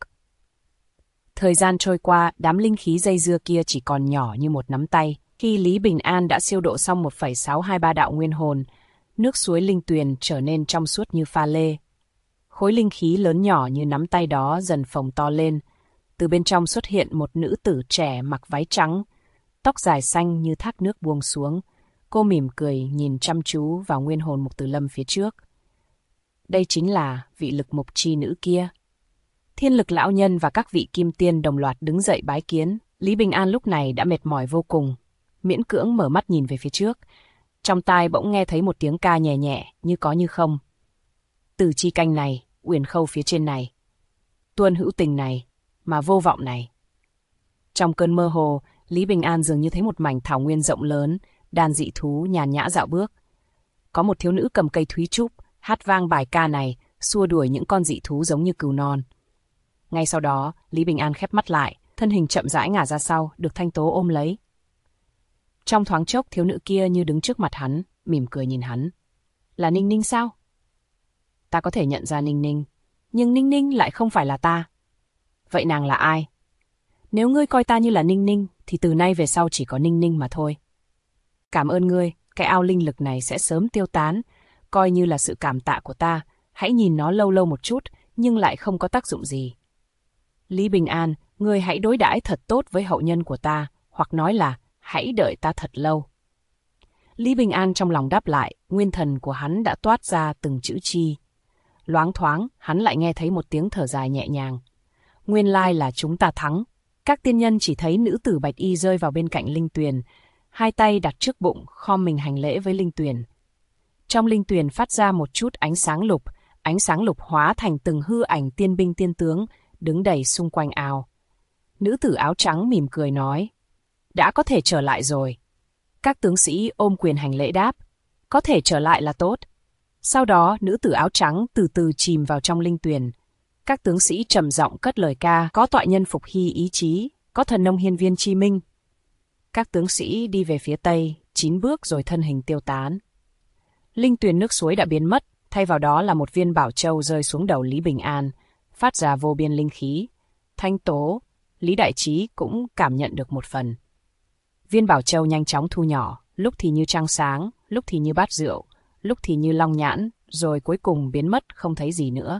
S1: Thời gian trôi qua, đám linh khí dây dưa kia chỉ còn nhỏ như một nắm tay. Khi Lý Bình An đã siêu độ xong 1,623 đạo nguyên hồn, nước suối linh tuyền trở nên trong suốt như pha lê. Khối linh khí lớn nhỏ như nắm tay đó dần phồng to lên. Từ bên trong xuất hiện một nữ tử trẻ mặc váy trắng, tóc dài xanh như thác nước buông xuống. Cô mỉm cười nhìn chăm chú vào nguyên hồn Mục Từ Lâm phía trước. Đây chính là vị lực mục chi nữ kia. Thiên Lực lão nhân và các vị kim tiên đồng loạt đứng dậy bái kiến. Lý Bình An lúc này đã mệt mỏi vô cùng, miễn cưỡng mở mắt nhìn về phía trước. Trong tai bỗng nghe thấy một tiếng ca nhẹ nhẹ, như có như không. Từ chi canh này, uyển khâu phía trên này, tuôn hữu tình này, mà vô vọng này. Trong cơn mơ hồ, Lý Bình An dường như thấy một mảnh thảo nguyên rộng lớn, đàn dị thú nhàn nhã dạo bước. Có một thiếu nữ cầm cây thúy trúc, hát vang bài ca này, xua đuổi những con dị thú giống như cừu non. Ngay sau đó, Lý Bình An khép mắt lại, thân hình chậm rãi ngả ra sau, được Thanh Tố ôm lấy. Trong thoáng chốc, thiếu nữ kia như đứng trước mặt hắn, mỉm cười nhìn hắn. Là Ninh Ninh sao? Ta có thể nhận ra Ninh Ninh, nhưng Ninh Ninh lại không phải là ta. Vậy nàng là ai? Nếu ngươi coi ta như là Ninh Ninh, thì từ nay về sau chỉ có Ninh Ninh mà thôi. Cảm ơn ngươi, cái ao linh lực này sẽ sớm tiêu tán, coi như là sự cảm tạ của ta, hãy nhìn nó lâu lâu một chút, nhưng lại không có tác dụng gì. Lý Bình An, ngươi hãy đối đãi thật tốt với hậu nhân của ta, hoặc nói là hãy đợi ta thật lâu. Lý Bình An trong lòng đáp lại, nguyên thần của hắn đã toát ra từng chữ chi. Loáng thoáng, hắn lại nghe thấy một tiếng thở dài nhẹ nhàng. Nguyên lai là chúng ta thắng. Các tiên nhân chỉ thấy nữ tử bạch y rơi vào bên cạnh linh tuyền, 2 tay đặt trước bụng, khom mình hành lễ với linh tuyền. Trong linh tuyền phát ra một chút ánh sáng lục hóa thành từng hư ảnh tiên binh tiên tướng, đứng đầy xung quanh ao. Nữ tử áo trắng mỉm cười nói, đã có thể trở lại rồi. Các tướng sĩ ôm quyền hành lễ đáp, có thể trở lại là tốt. Sau đó, nữ tử áo trắng từ từ chìm vào trong linh tuyền. Các tướng sĩ trầm giọng cất lời ca, có toại nhân phục hy ý chí, có thần nông hiên viên chi minh. Các tướng sĩ đi về phía tây, 9 bước rồi thân hình tiêu tán. Linh tuyền nước suối đã biến mất, thay vào đó là một viên bảo châu rơi xuống đầu Lý Bình An, phát ra vô biên linh khí. Thanh Tố, Lý Đại Trí cũng cảm nhận được một phần. Viên bảo châu nhanh chóng thu nhỏ, lúc thì như trăng sáng, lúc thì như bát rượu, lúc thì như long nhãn, rồi cuối cùng biến mất không thấy gì nữa.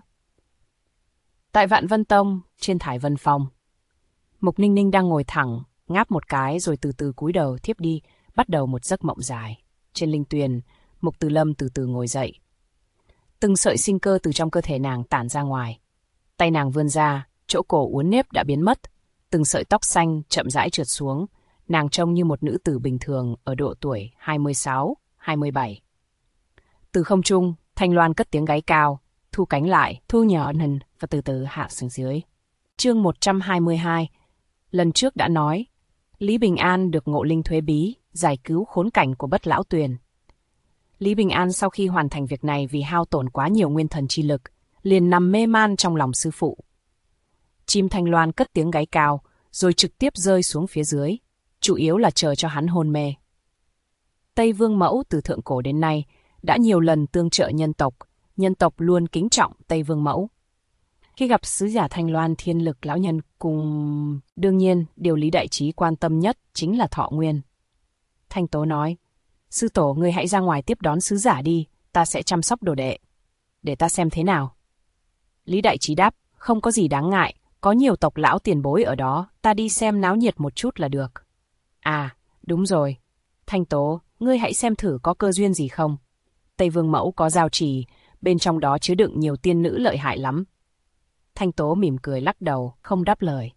S1: Tại Vạn Vân Tông, trên thải vân phong, Mục Ninh Ninh đang ngồi thẳng, ngáp một cái rồi từ từ cúi đầu thiếp đi, bắt đầu một giấc mộng dài. Trên linh tuyền, Mục Từ Lâm từ từ ngồi dậy. Từng sợi sinh cơ từ trong cơ thể nàng tản ra ngoài. Tay nàng vươn ra, chỗ cổ uốn nếp đã biến mất. Từng sợi tóc xanh chậm rãi trượt xuống. Nàng trông như một nữ tử bình thường ở độ tuổi 26, 27. Từ không trung, Thanh Loan cất tiếng gáy cao, thu cánh lại, thu nhỏ nần và từ từ hạ xuống dưới. Chương 122. Lần trước đã nói, Lý Bình An được ngộ linh thuế bí, giải cứu khốn cảnh của Bất Lão Tuyền. Lý Bình An sau khi hoàn thành việc này vì hao tổn quá nhiều nguyên thần chi lực, liền nằm mê man trong lòng sư phụ. Chim Thanh Loan cất tiếng gáy cao, rồi trực tiếp rơi xuống phía dưới, chủ yếu là chờ cho hắn hôn mê. Tây Vương Mẫu từ thượng cổ đến nay đã nhiều lần tương trợ nhân tộc luôn kính trọng Tây Vương Mẫu. Khi gặp sứ giả Thanh Loan Thiên Lực lão nhân cùng... Đương nhiên, điều Lý Đại Trí quan tâm nhất chính là thọ nguyên. Thanh Tố nói, sư tổ ngươi hãy ra ngoài tiếp đón sứ giả đi, ta sẽ chăm sóc đồ đệ. Để ta xem thế nào. Lý Đại Trí đáp, không có gì đáng ngại, có nhiều tộc lão tiền bối ở đó, ta đi xem náo nhiệt một chút là được. À, đúng rồi. Thanh Tố, ngươi hãy xem thử có cơ duyên gì không. Tây Vương Mẫu có giao trì, bên trong đó chứa đựng nhiều tiên nữ lợi hại lắm. Thanh Tố mỉm cười lắc đầu, không đáp lời.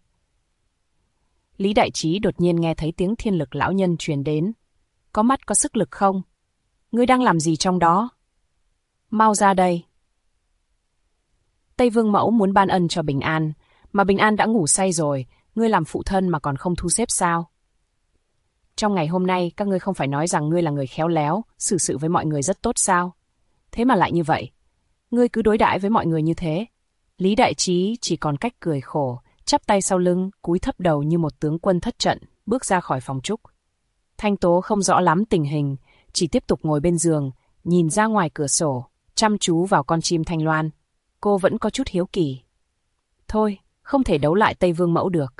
S1: Lý Đại Trí đột nhiên nghe thấy tiếng Thiên Lực lão nhân truyền đến. Có mắt có sức lực không? Ngươi đang làm gì trong đó? Mau ra đây. Tây Vương Mẫu muốn ban ân cho Bình An, mà Bình An đã ngủ say rồi, ngươi làm phụ thân mà còn không thu xếp sao? Trong ngày hôm nay, các ngươi không phải nói rằng ngươi là người khéo léo, xử sự với mọi người rất tốt sao? Thế mà lại như vậy. Ngươi cứ đối đãi với mọi người như thế. Lý Đại Trí chỉ còn cách cười khổ, chắp tay sau lưng, cúi thấp đầu như một tướng quân thất trận, bước ra khỏi phòng trúc. Thanh Tố không rõ lắm tình hình, chỉ tiếp tục ngồi bên giường, nhìn ra ngoài cửa sổ, chăm chú vào con chim Thanh Loan. Cô vẫn có chút hiếu kỳ. Thôi, không thể đấu lại Tây Vương Mẫu được.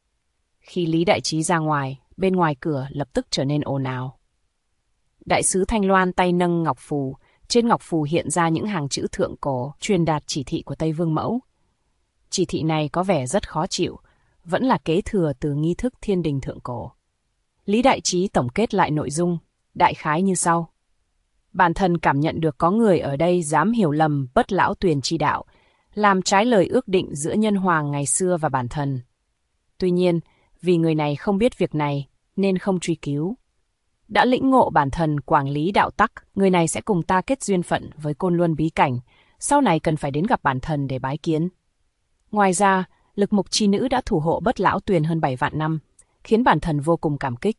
S1: Khi Lý Đại Trí ra ngoài, bên ngoài cửa lập tức trở nên ồn ào. Đại sứ Thanh Loan tay nâng ngọc phù, trên ngọc phù hiện ra những hàng chữ thượng cổ truyền đạt chỉ thị của Tây Vương Mẫu. Chỉ thị này có vẻ rất khó chịu, vẫn là kế thừa từ nghi thức thiên đình thượng cổ. Lý Đại Trí tổng kết lại nội dung, đại khái như sau. Bản thân cảm nhận được có người ở đây dám hiểu lầm Bất Lão Tuyền chi đạo, làm trái lời ước định giữa nhân hoàng ngày xưa và bản thân. Tuy nhiên, vì người này không biết việc này, nên không truy cứu. Đã lĩnh ngộ bản thân quản lý đạo tắc, người này sẽ cùng ta kết duyên phận với Côn Luân bí cảnh, sau này cần phải đến gặp bản thân để bái kiến. Ngoài ra, Lực Mục chi nữ đã thủ hộ Bất Lão Tuyền hơn 7 vạn năm, khiến bản thân vô cùng cảm kích.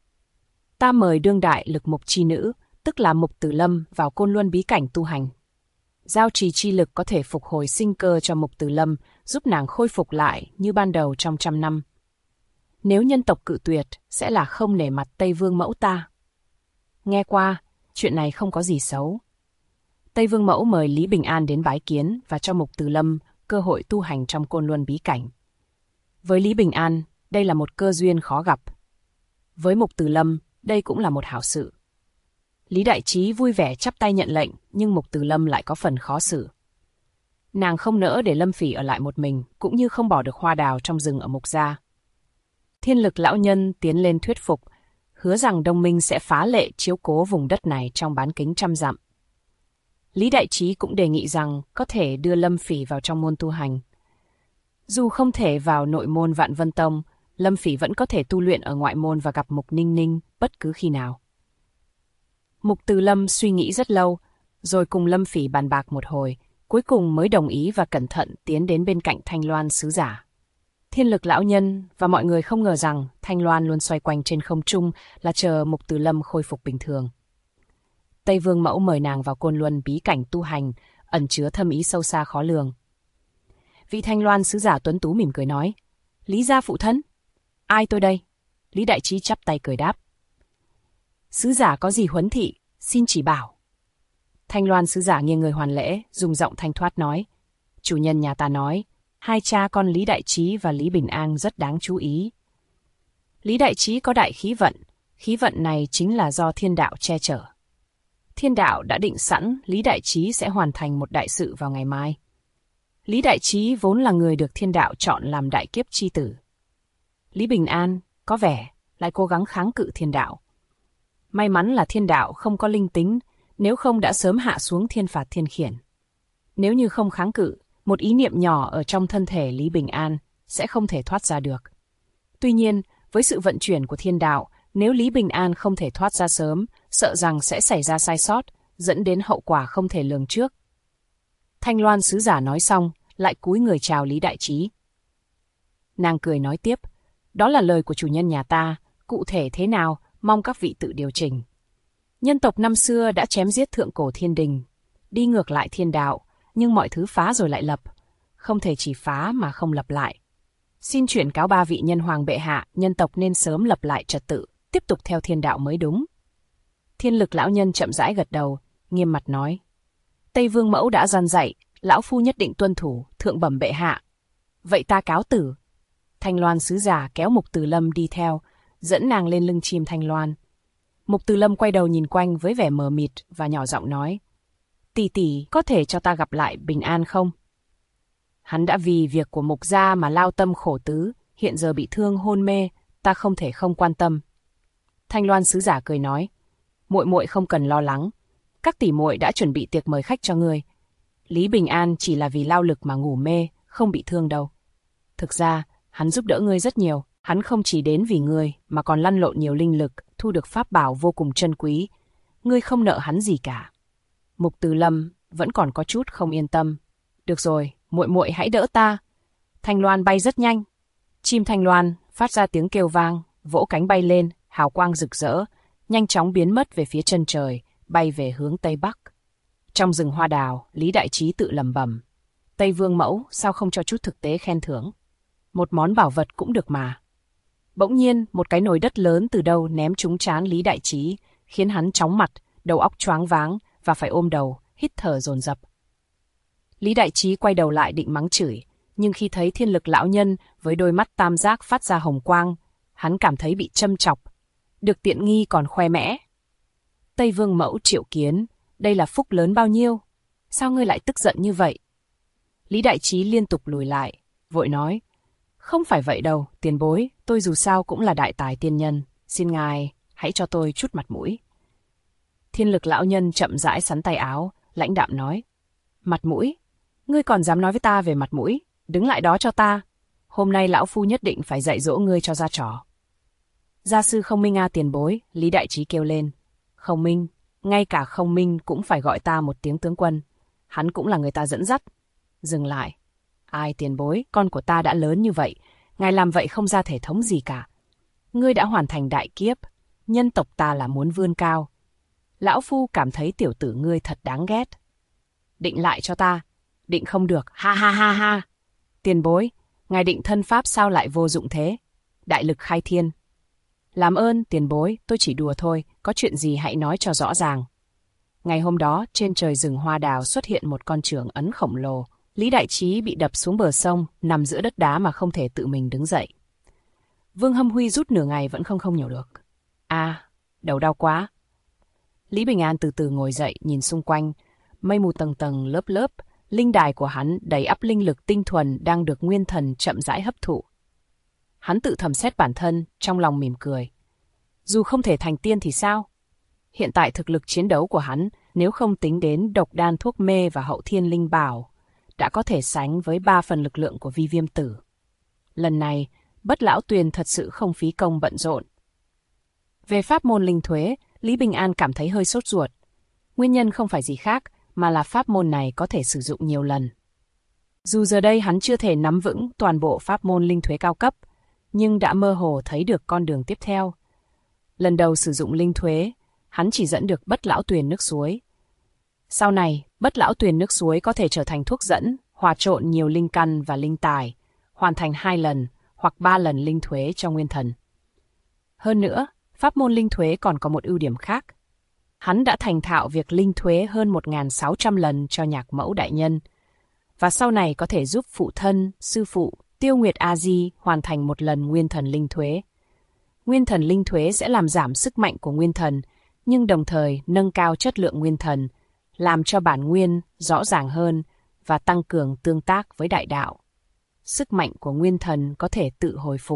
S1: Ta mời đương đại Lực Mục chi nữ, tức là Mục Tử Lâm, vào Côn Luân bí cảnh tu hành. Giao trì chi lực có thể phục hồi sinh cơ cho Mục Tử Lâm, giúp nàng khôi phục lại như ban đầu trong 100 năm. Nếu nhân tộc cự tuyệt, sẽ là không nể mặt Tây Vương Mẫu ta. Nghe qua, chuyện này không có gì xấu. Tây Vương Mẫu mời Lý Bình An đến bái kiến và cho Mục Tử Lâm cơ hội tu hành trong Côn Luân bí cảnh. Với Lý Bình An, đây là một cơ duyên khó gặp. Với Mục Tử Lâm, đây cũng là một hảo sự. Lý Đại Trí vui vẻ chắp tay nhận lệnh, nhưng Mục Tử Lâm lại có phần khó xử. Nàng không nỡ để Lâm Phỉ ở lại một mình, cũng như không bỏ được hoa đào trong rừng ở Mục Gia. Thiên Lực lão nhân tiến lên thuyết phục, hứa rằng Đông Minh sẽ phá lệ chiếu cố vùng đất này trong bán kính 100 dặm. Lý Đại Trí cũng đề nghị rằng có thể đưa Lâm Phỉ vào trong môn tu hành. Dù không thể vào nội môn Vạn Vân Tông, Lâm Phỉ vẫn có thể tu luyện ở ngoại môn và gặp Mục Ninh Ninh bất cứ khi nào. Mục Từ Lâm suy nghĩ rất lâu, rồi cùng Lâm Phỉ bàn bạc một hồi, cuối cùng mới đồng ý và cẩn thận tiến đến bên cạnh Thanh Loan sứ giả. Thiên Lực lão nhân và mọi người không ngờ rằng Thanh Loan luôn xoay quanh trên không trung là chờ Mục Từ Lâm khôi phục bình thường. Tây Vương Mẫu mời nàng vào Côn Luân bí cảnh tu hành, ẩn chứa thâm ý sâu xa khó lường. Vị Thanh Loan sứ giả tuấn tú mỉm cười nói, Lý gia phụ thân. Ai tôi đây? Lý Đại Trí chắp tay cười đáp. Sứ giả có gì huấn thị, xin chỉ bảo. Thanh Loan sứ giả nghiêng người hoàn lễ, dùng giọng thanh thoát nói, chủ nhân nhà ta nói, hai cha con Lý Đại Trí và Lý Bình An rất đáng chú ý. Lý Đại Trí có đại khí vận này chính là do thiên đạo che chở. Thiên đạo đã định sẵn Lý Đại Trí sẽ hoàn thành một đại sự vào ngày mai. Lý Đại Trí vốn là người được thiên đạo chọn làm đại kiếp chi tử. Lý Bình An, có vẻ, lại cố gắng kháng cự thiên đạo. May mắn là thiên đạo không có linh tính, nếu không đã sớm hạ xuống thiên phạt thiên khiển. Nếu như không kháng cự, một ý niệm nhỏ ở trong thân thể Lý Bình An sẽ không thể thoát ra được. Tuy nhiên, với sự vận chuyển của thiên đạo, nếu Lý Bình An không thể thoát ra sớm, sợ rằng sẽ xảy ra sai sót, dẫn đến hậu quả không thể lường trước. Thanh Loan sứ giả nói xong, lại cúi người chào Lý Đại Trí. Nàng cười nói tiếp, đó là lời của chủ nhân nhà ta, cụ thể thế nào, mong các vị tự điều chỉnh. Nhân tộc năm xưa đã chém giết thượng cổ thiên đình, đi ngược lại thiên đạo, nhưng mọi thứ phá rồi lại lập, không thể chỉ phá mà không lập lại. Xin chuyển cáo ba vị nhân hoàng bệ hạ, nhân tộc nên sớm lập lại trật tự, tiếp tục theo thiên đạo mới đúng. Thiên Lực lão nhân chậm rãi gật đầu, nghiêm mặt nói, Tây Vương Mẫu đã gian dạy, lão phu nhất định tuân thủ, thượng bẩm bệ hạ. Vậy ta cáo tử. Thanh Loan sứ giả kéo Mục Từ Lâm đi theo, dẫn nàng lên lưng chim Thanh Loan. Mục Từ Lâm quay đầu nhìn quanh với vẻ mờ mịt và nhỏ giọng nói, tỷ tỷ có thể cho ta gặp lại Bình An không? Hắn đã vì việc của Mục gia mà lao tâm khổ tứ, hiện giờ bị thương hôn mê, ta không thể không quan tâm. Thanh Loan sứ giả cười nói, muội muội không cần lo lắng, các tỷ muội đã chuẩn bị tiệc mời khách cho ngươi. Lý Bình An chỉ là vì lao lực mà ngủ mê, không bị thương đâu. Thực ra, hắn giúp đỡ ngươi rất nhiều, hắn không chỉ đến vì ngươi mà còn lăn lộn nhiều linh lực, thu được pháp bảo vô cùng chân quý. Ngươi không nợ hắn gì cả. Mục Từ Lâm vẫn còn có chút không yên tâm. Được rồi, muội muội hãy đỡ ta. Thanh Loan bay rất nhanh. Chim Thanh Loan phát ra tiếng kêu vang, vỗ cánh bay lên, hào quang rực rỡ, nhanh chóng biến mất về phía chân trời, bay về hướng Tây Bắc. Trong rừng hoa đào, Lý Đại Trí tự lẩm bẩm, Tây Vương Mẫu sao không cho chút thực tế khen thưởng? Một món bảo vật cũng được mà. Bỗng nhiên, một cái nồi đất lớn từ đâu ném trúng trán Lý Đại Trí, khiến hắn chóng mặt, đầu óc choáng váng và phải ôm đầu, hít thở dồn dập. Lý Đại Trí quay đầu lại định mắng chửi, nhưng khi thấy Thiên Lực lão nhân với đôi mắt tam giác phát ra hồng quang, hắn cảm thấy bị châm chọc, được tiện nghi còn khoe mẽ. Tây Vương Mẫu triệu kiến, đây là phúc lớn bao nhiêu? Sao ngươi lại tức giận như vậy? Lý Đại Trí liên tục lùi lại, vội nói, không phải vậy đâu, tiền bối, tôi dù sao cũng là đại tài tiên nhân, xin ngài, hãy cho tôi chút mặt mũi. Thiên Lực lão nhân chậm rãi xắn tay áo, lãnh đạm nói, mặt mũi? Ngươi còn dám nói với ta về mặt mũi? Đứng lại đó cho ta. Hôm nay lão phu nhất định phải dạy dỗ ngươi cho ra trò. Gia sư Không Minh tiền bối, Lý Đại Trí kêu lên. Không Minh, ngay cả Không Minh cũng phải gọi ta một tiếng tướng quân. Hắn cũng là người ta dẫn dắt. Dừng lại. Ai tiền bối, con của ta đã lớn như vậy, ngài làm vậy không ra thể thống gì cả. Ngươi đã hoàn thành đại kiếp, nhân tộc ta là muốn vươn cao. Lão phu cảm thấy tiểu tử ngươi thật đáng ghét. Định lại cho ta. Định không được, ha ha ha ha. Tiền bối, ngài định thân pháp sao lại vô dụng thế? Đại lực khai thiên. Làm ơn, tiền bối, tôi chỉ đùa thôi, có chuyện gì hãy nói cho rõ ràng. Ngày hôm đó, trên trời rừng hoa đào xuất hiện một con trưởng ấn khổng lồ. Lý Đại Trí bị đập xuống bờ sông, nằm giữa đất đá mà không thể tự mình đứng dậy. Vương Hâm Huy rút nửa ngày vẫn không nhổ được. Đầu đau quá. Lý Bình An từ từ ngồi dậy, nhìn xung quanh, mây mù tầng tầng lớp lớp, linh đài của hắn đầy ắp linh lực tinh thuần đang được nguyên thần chậm rãi hấp thụ. Hắn tự thầm xét bản thân, trong lòng mỉm cười. Dù không thể thành tiên thì sao? Hiện tại thực lực chiến đấu của hắn, nếu không tính đến độc đan thuốc mê và hậu thiên linh bảo, đã có thể sánh với 3 phần lực lượng của Vi Viêm Tử. Lần này, Bất Lão Tuyền thật sự không phí công bận rộn. Về pháp môn linh thuế, Lý Bình An cảm thấy hơi sốt ruột. Nguyên nhân không phải gì khác, mà là pháp môn này có thể sử dụng nhiều lần. Dù giờ đây hắn chưa thể nắm vững toàn bộ pháp môn linh thuế cao cấp, nhưng đã mơ hồ thấy được con đường tiếp theo. Lần đầu sử dụng linh thuế, hắn chỉ dẫn được Bất Lão Tuyền nước suối. Sau này, Bất Lão Tuyền nước suối có thể trở thành thuốc dẫn, hòa trộn nhiều linh căn và linh tài, hoàn thành 2 lần hoặc 3 lần linh thuế cho nguyên thần. Hơn nữa, pháp môn linh thuế còn có một ưu điểm khác. Hắn đã thành thạo việc linh thuế hơn 1.600 lần cho Nhạc Mẫu đại nhân, và sau này có thể giúp phụ thân, sư phụ, Tiêu Nguyệt A-di hoàn thành 1 lần nguyên thần linh thuế. Nguyên thần linh thuế sẽ làm giảm sức mạnh của nguyên thần, nhưng đồng thời nâng cao chất lượng nguyên thần, làm cho bản nguyên rõ ràng hơn và tăng cường tương tác với đại đạo. Sức mạnh của nguyên thần có thể tự hồi phục.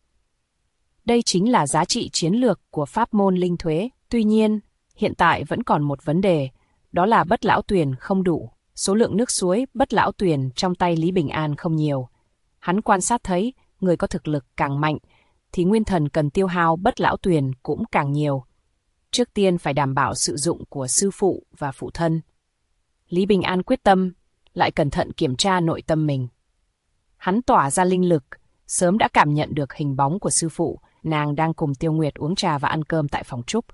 S1: Đây chính là giá trị chiến lược của pháp môn linh thuế. Tuy nhiên, hiện tại vẫn còn một vấn đề, đó là Bất Lão Tuyền không đủ. Số lượng nước suối Bất Lão Tuyền trong tay Lý Bình An không nhiều. Hắn quan sát thấy, người có thực lực càng mạnh, thì nguyên thần cần tiêu hao Bất Lão Tuyền cũng càng nhiều. Trước tiên phải đảm bảo sự dụng của sư phụ và phụ thân. Lý Bình An quyết tâm, lại cẩn thận kiểm tra nội tâm mình. Hắn tỏa ra linh lực, sớm đã cảm nhận được hình bóng của sư phụ, nàng đang cùng Tiêu Nguyệt uống trà và ăn cơm tại phòng trúc.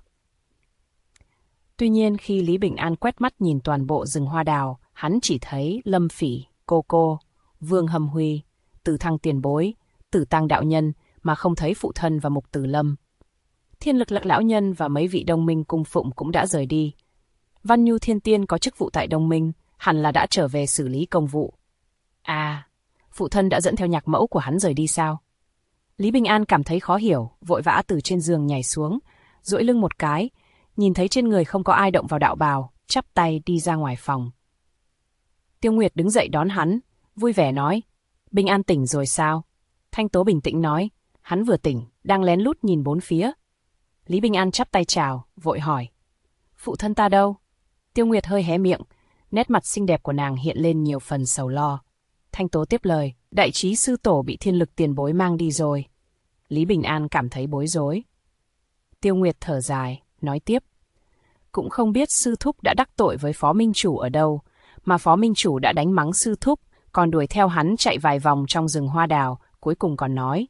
S1: Tuy nhiên khi Lý Bình An quét mắt nhìn toàn bộ rừng hoa đào, hắn chỉ thấy Lâm Phỉ, Cô Cô, Vương Hâm Huy, Tử Thăng tiền bối, Tử Tăng đạo nhân mà không thấy phụ thân và Mục Tử Lâm. Thiên Lực lão nhân và mấy vị đồng minh cung phụng cũng đã rời đi. Văn Nhu Thiên Tiên có chức vụ tại đồng minh, hẳn là đã trở về xử lý công vụ. À, phụ thân đã dẫn theo Nhạc Mẫu của hắn rời đi sao? Lý Bình An cảm thấy khó hiểu, vội vã từ trên giường nhảy xuống, duỗi lưng một cái, nhìn thấy trên người không có ai động vào đạo bào, chắp tay đi ra ngoài phòng. Tiêu Nguyệt đứng dậy đón hắn, vui vẻ nói, Bình An tỉnh rồi sao? Thanh Tố bình tĩnh nói, hắn vừa tỉnh, đang lén lút nhìn bốn phía. Lý Bình An chắp tay chào, vội hỏi, phụ thân ta đâu? Tiêu Nguyệt hơi hé miệng, nét mặt xinh đẹp của nàng hiện lên nhiều phần sầu lo. Thanh Tố tiếp lời, đại trí sư tổ bị Thiên Lực tiền bối mang đi rồi. Lý Bình An cảm thấy bối rối. Tiêu Nguyệt thở dài, nói tiếp, cũng không biết sư thúc đã đắc tội với phó minh chủ ở đâu, mà phó minh chủ đã đánh mắng sư thúc, còn đuổi theo hắn chạy vài vòng trong rừng hoa đào, cuối cùng còn nói.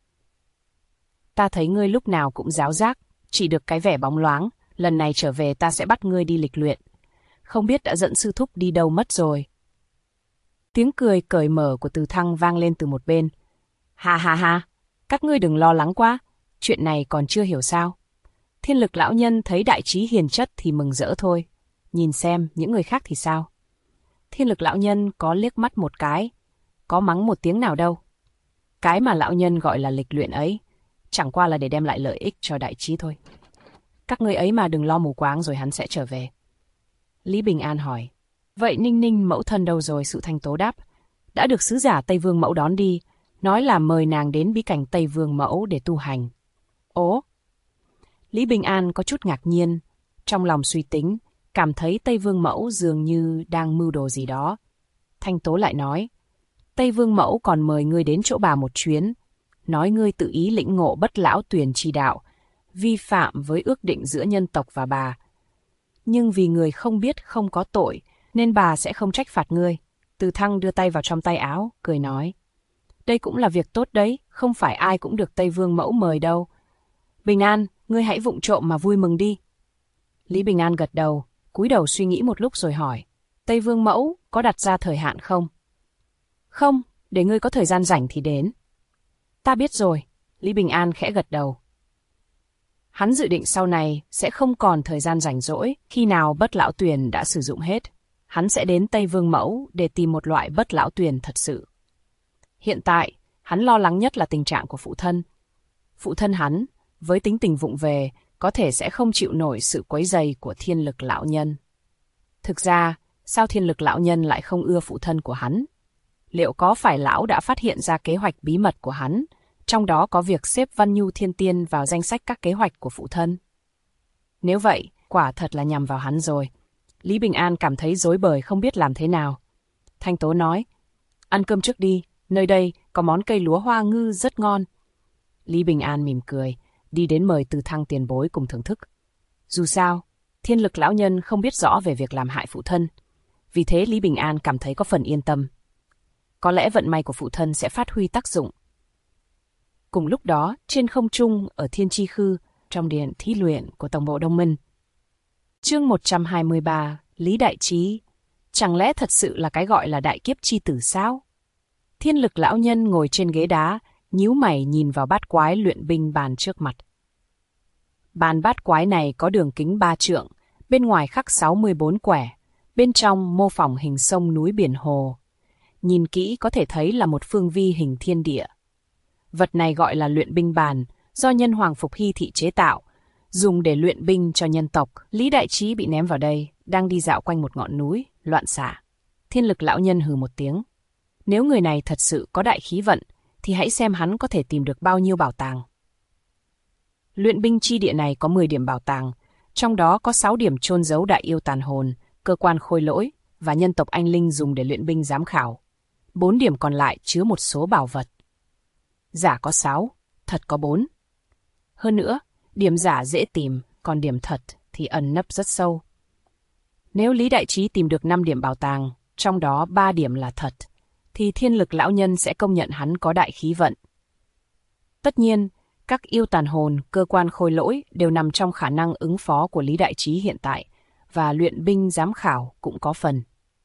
S1: Ta thấy ngươi lúc nào cũng ráo rác, chỉ được cái vẻ bóng loáng, lần này trở về ta sẽ bắt ngươi đi lịch luyện. Không biết đã dẫn sư thúc đi đâu mất rồi. Tiếng cười cởi mở của Từ Thăng vang lên từ một bên. Ha ha ha, các ngươi đừng lo lắng quá, chuyện này còn chưa hiểu sao. Thiên Lực lão nhân thấy đại trí hiền chất thì mừng rỡ thôi. Nhìn xem những người khác thì sao. Thiên Lực lão nhân có liếc mắt một cái, có mắng một tiếng nào đâu. Cái mà lão nhân gọi là lịch luyện ấy, chẳng qua là để đem lại lợi ích cho đại trí thôi. Các ngươi ấy mà đừng lo mù quáng rồi hắn sẽ trở về. Lý Bình An hỏi, vậy Ninh Ninh mẫu thân đâu rồi? Sự Thanh Tố đáp, đã được sứ giả Tây Vương mẫu đón đi, nói là mời nàng đến bí cảnh Tây Vương mẫu để tu hành. Ố? Lý Bình An có chút ngạc nhiên, trong lòng suy tính, cảm thấy Tây Vương mẫu dường như đang mưu đồ gì đó. Thanh Tố lại nói, Tây Vương mẫu còn mời ngươi đến chỗ bà một chuyến, nói ngươi tự ý lĩnh ngộ Bất Lão Tuyền chi đạo, vi phạm với ước định giữa nhân tộc và bà. Nhưng vì người không biết không có tội, nên bà sẽ không trách phạt ngươi. Từ Thăng đưa tay vào trong tay áo, cười nói, đây cũng là việc tốt đấy, không phải ai cũng được Tây Vương mẫu mời đâu. Bình An, ngươi hãy vụng trộm mà vui mừng đi. Lý Bình An gật đầu, cúi đầu suy nghĩ một lúc rồi hỏi, Tây Vương mẫu có đặt ra thời hạn không? Không, để ngươi có thời gian rảnh thì đến. Ta biết rồi, Lý Bình An khẽ gật đầu. Hắn dự định sau này sẽ không còn thời gian rảnh rỗi, khi nào Bất Lão Tuyền đã sử dụng hết, hắn sẽ đến Tây Vương mẫu để tìm một loại Bất Lão Tuyền thật sự. Hiện tại, hắn lo lắng nhất là tình trạng của phụ thân. Phụ thân hắn, với tính tình vụng về, có thể sẽ không chịu nổi sự quấy rầy của Thiên Lực lão nhân. Thực ra, sao Thiên Lực lão nhân lại không ưa phụ thân của hắn? Liệu có phải lão đã phát hiện ra kế hoạch bí mật của hắn, trong đó có việc xếp Văn Nhu Thiên Tiên vào danh sách các kế hoạch của phụ thân? Nếu vậy, quả thật là nhằm vào hắn rồi. Lý Bình An cảm thấy rối bời không biết làm thế nào. Thanh Tố nói, ăn cơm trước đi, nơi đây có món cây lúa hoa ngư rất ngon. Lý Bình An mỉm cười, đi đến mời Từ Thăng tiền bối cùng thưởng thức. Dù sao, Thiên Lực lão nhân không biết rõ về việc làm hại phụ thân. Vì thế Lý Bình An cảm thấy có phần yên tâm. Có lẽ vận may của phụ thân sẽ phát huy tác dụng. Cùng lúc đó, trên không trung ở Thiên Chi Khư, trong điện thí luyện của Tổng bộ Đông Minh, Chương 123, Lý Đại Trí. Chẳng lẽ thật sự là cái gọi là đại kiếp chi tử sao? Thiên Lực lão nhân ngồi trên ghế đá, nhíu mày nhìn vào bát quái luyện binh bàn trước mặt. Bàn bát quái này có đường kính 3 trượng, bên ngoài khắc 64 quẻ, bên trong mô phỏng hình sông núi biển hồ. Nhìn kỹ có thể thấy là một phương vi hình thiên địa. Vật này gọi là luyện binh bàn, do nhân hoàng Phục Hy thị chế tạo, dùng để luyện binh cho nhân tộc. Lý Đại Trí bị ném vào đây, đang đi dạo quanh một ngọn núi, loạn xạ. Thiên Lực lão nhân hừ một tiếng. Nếu người này thật sự có đại khí vận, thì hãy xem hắn có thể tìm được bao nhiêu bảo tàng. Luyện binh chi địa này có 10 điểm bảo tàng, trong đó có 6 điểm chôn giấu đại yêu tàn hồn, cơ quan khôi lỗi và nhân tộc anh linh dùng để luyện binh giám khảo. 4 điểm còn lại chứa một số bảo vật. Giả có 6, thật có 4. Hơn nữa, điểm giả dễ tìm, còn điểm thật thì ẩn nấp rất sâu. Nếu Lý Đại Trí tìm được 5 điểm bảo tàng, trong đó 3 điểm là thật, thì Thiên Lực lão nhân sẽ công nhận hắn có đại khí vận. Tất nhiên, các yêu tàn hồn, cơ quan khôi lỗi đều nằm trong khả năng ứng phó của Lý Đại Trí hiện tại, và luyện binh giám khảo cũng có phần.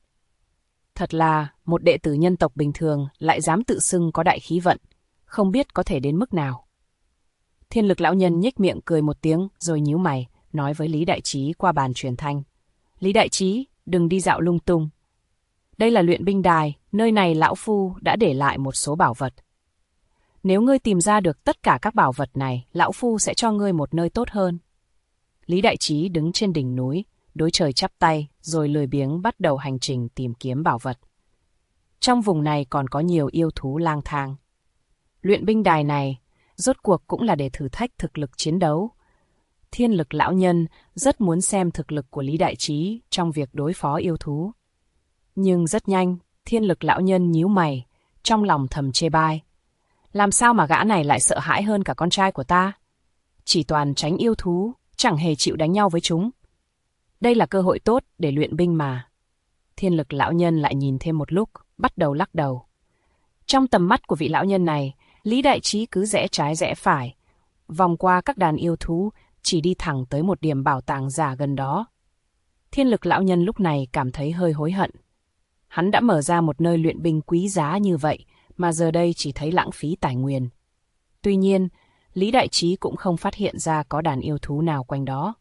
S1: Thật là, một đệ tử nhân tộc bình thường lại dám tự xưng có đại khí vận, không biết có thể đến mức nào. Thiên Lực lão nhân nhếch miệng cười một tiếng rồi nhíu mày, nói với Lý Đại Trí qua bàn truyền thanh. Lý Đại Trí, đừng đi dạo lung tung. Đây là luyện binh đài, nơi này lão phu đã để lại một số bảo vật. Nếu ngươi tìm ra được tất cả các bảo vật này, lão phu sẽ cho ngươi một nơi tốt hơn. Lý Đại Trí đứng trên đỉnh núi, đối trời chắp tay, rồi lười biếng bắt đầu hành trình tìm kiếm bảo vật. Trong vùng này còn có nhiều yêu thú lang thang. Luyện binh đài này, rốt cuộc cũng là để thử thách thực lực chiến đấu. Thiên Lực lão nhân rất muốn xem thực lực của Lý Đại Trí trong việc đối phó yêu thú. Nhưng rất nhanh, Thiên Lực lão nhân nhíu mày, trong lòng thầm chê bai. Làm sao mà gã này lại sợ hãi hơn cả con trai của ta? Chỉ toàn tránh yêu thú, chẳng hề chịu đánh nhau với chúng. Đây là cơ hội tốt để luyện binh mà. Thiên Lực lão nhân lại nhìn thêm một lúc, bắt đầu lắc đầu. Trong tầm mắt của vị lão nhân này, Lý Đại Trí cứ rẽ trái rẽ phải, vòng qua các đàn yêu thú, chỉ đi thẳng tới một điểm bảo tàng giả gần đó. Thiên Lực lão nhân lúc này cảm thấy hơi hối hận. Hắn đã mở ra một nơi luyện binh quý giá như vậy, mà giờ đây chỉ thấy lãng phí tài nguyên. Tuy nhiên, Lý Đại Trí cũng không phát hiện ra có đàn yêu thú nào quanh đó.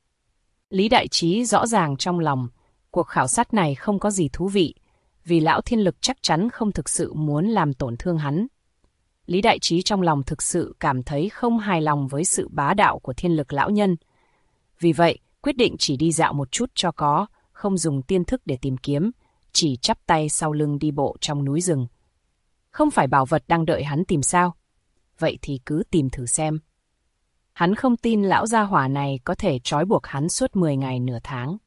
S1: Lý Đại Trí rõ ràng trong lòng, cuộc khảo sát này không có gì thú vị, vì lão Thiên Lực chắc chắn không thực sự muốn làm tổn thương hắn. Lý Đại Trí trong lòng thực sự cảm thấy không hài lòng với sự bá đạo của Thiên Lực lão nhân. Vì vậy, quyết định chỉ đi dạo một chút cho có, không dùng tiên thức để tìm kiếm, chỉ chắp tay sau lưng đi bộ trong núi rừng. Không phải bảo vật đang đợi hắn tìm sao? Vậy thì cứ tìm thử xem. Hắn không tin lão gia hỏa này có thể trói buộc hắn suốt 10 ngày nửa tháng.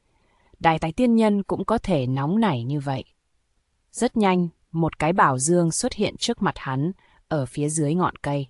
S1: Đài tài tiên nhân cũng có thể nóng nảy như vậy. Rất nhanh, một cái bảo dương xuất hiện trước mặt hắn, ở phía dưới ngọn cây.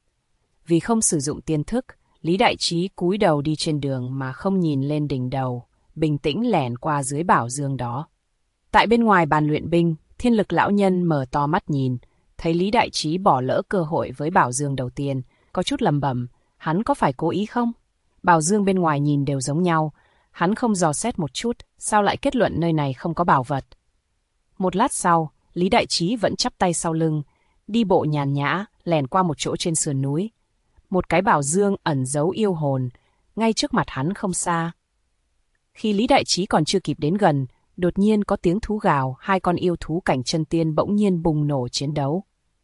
S1: Vì không sử dụng tiên thức, Lý Đại Trí cúi đầu đi trên đường mà không nhìn lên đỉnh đầu, bình tĩnh lẻn qua dưới bảo dương đó. Tại bên ngoài bàn luyện binh, Thiên Lực lão nhân mở to mắt nhìn, thấy Lý Đại Trí bỏ lỡ cơ hội với bảo dương đầu tiên, có chút lẩm bẩm, hắn có phải cố ý không? Bảo dương bên ngoài nhìn đều giống nhau, hắn không dò xét một chút, sao lại kết luận nơi này không có bảo vật? Một lát sau, Lý Đại Trí vẫn chắp tay sau lưng, đi bộ nhàn nhã, lẻn qua một chỗ trên sườn núi. Một cái bảo dương ẩn giấu yêu hồn, ngay trước mặt hắn không xa. Khi Lý Đại Trí còn chưa kịp đến gần, đột nhiên có tiếng thú gào, 2 con yêu thú cảnh chân tiên bỗng nhiên bùng nổ chiến đấu.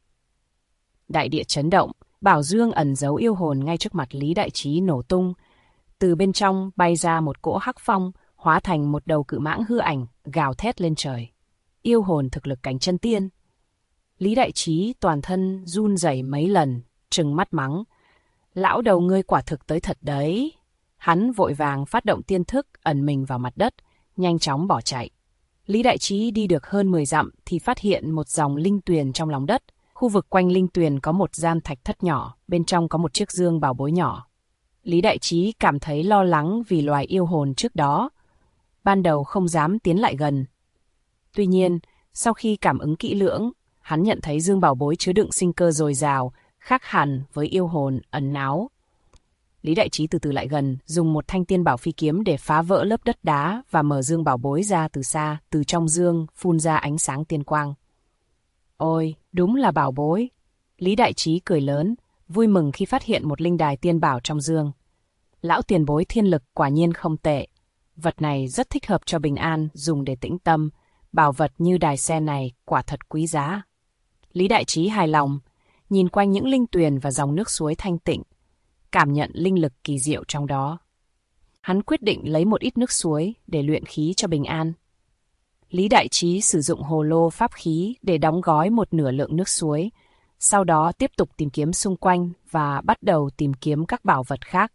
S1: Đại địa chấn động, bảo dương ẩn giấu yêu hồn ngay trước mặt Lý Đại Trí nổ tung. Từ bên trong bay ra một cỗ hắc phong, hóa thành một đầu cự mãng hư ảnh, gào thét lên trời. Yêu hồn thực lực cảnh chân tiên. Lý Đại Trí toàn thân run rẩy mấy lần, trừng mắt mắng. Lão đầu ngươi quả thực tới thật đấy. Hắn vội vàng phát động tiên thức, ẩn mình vào mặt đất, nhanh chóng bỏ chạy. Lý Đại Trí đi được hơn 10 dặm thì phát hiện một dòng linh tuyền trong lòng đất. Khu vực quanh linh tuyền có một gian thạch thất nhỏ, bên trong có một chiếc dương bảo bối nhỏ. Lý Đại Trí cảm thấy lo lắng vì loài yêu hồn trước đó. Ban đầu không dám tiến lại gần. Tuy nhiên, sau khi cảm ứng kỹ lưỡng, hắn nhận thấy dương bảo bối chứa đựng sinh cơ dồi dào, khác hẳn với yêu hồn ẩn náu. Lý Đại Trí từ từ lại gần, dùng một thanh tiên bảo phi kiếm để phá vỡ lớp đất đá và mở dương bảo bối ra từ xa, từ trong dương phun ra ánh sáng tiên quang. Ôi, đúng là bảo bối. Lý Đại Trí cười lớn, vui mừng khi phát hiện một linh đài tiên bảo trong dương. Lão tiền bối thiên lực quả nhiên không tệ. Vật này rất thích hợp cho bình an, dùng để tĩnh tâm. Bảo vật như đài sen này quả thật quý giá. Lý Đại Trí hài lòng, nhìn quanh những linh tuyền và dòng nước suối thanh tịnh, cảm nhận linh lực kỳ diệu trong đó. Hắn quyết định lấy một ít nước suối để luyện khí cho bình an. Lý Đại Trí sử dụng hồ lô pháp khí để đóng gói một nửa lượng nước suối, sau đó tiếp tục tìm kiếm xung quanh và bắt đầu tìm kiếm các bảo vật khác.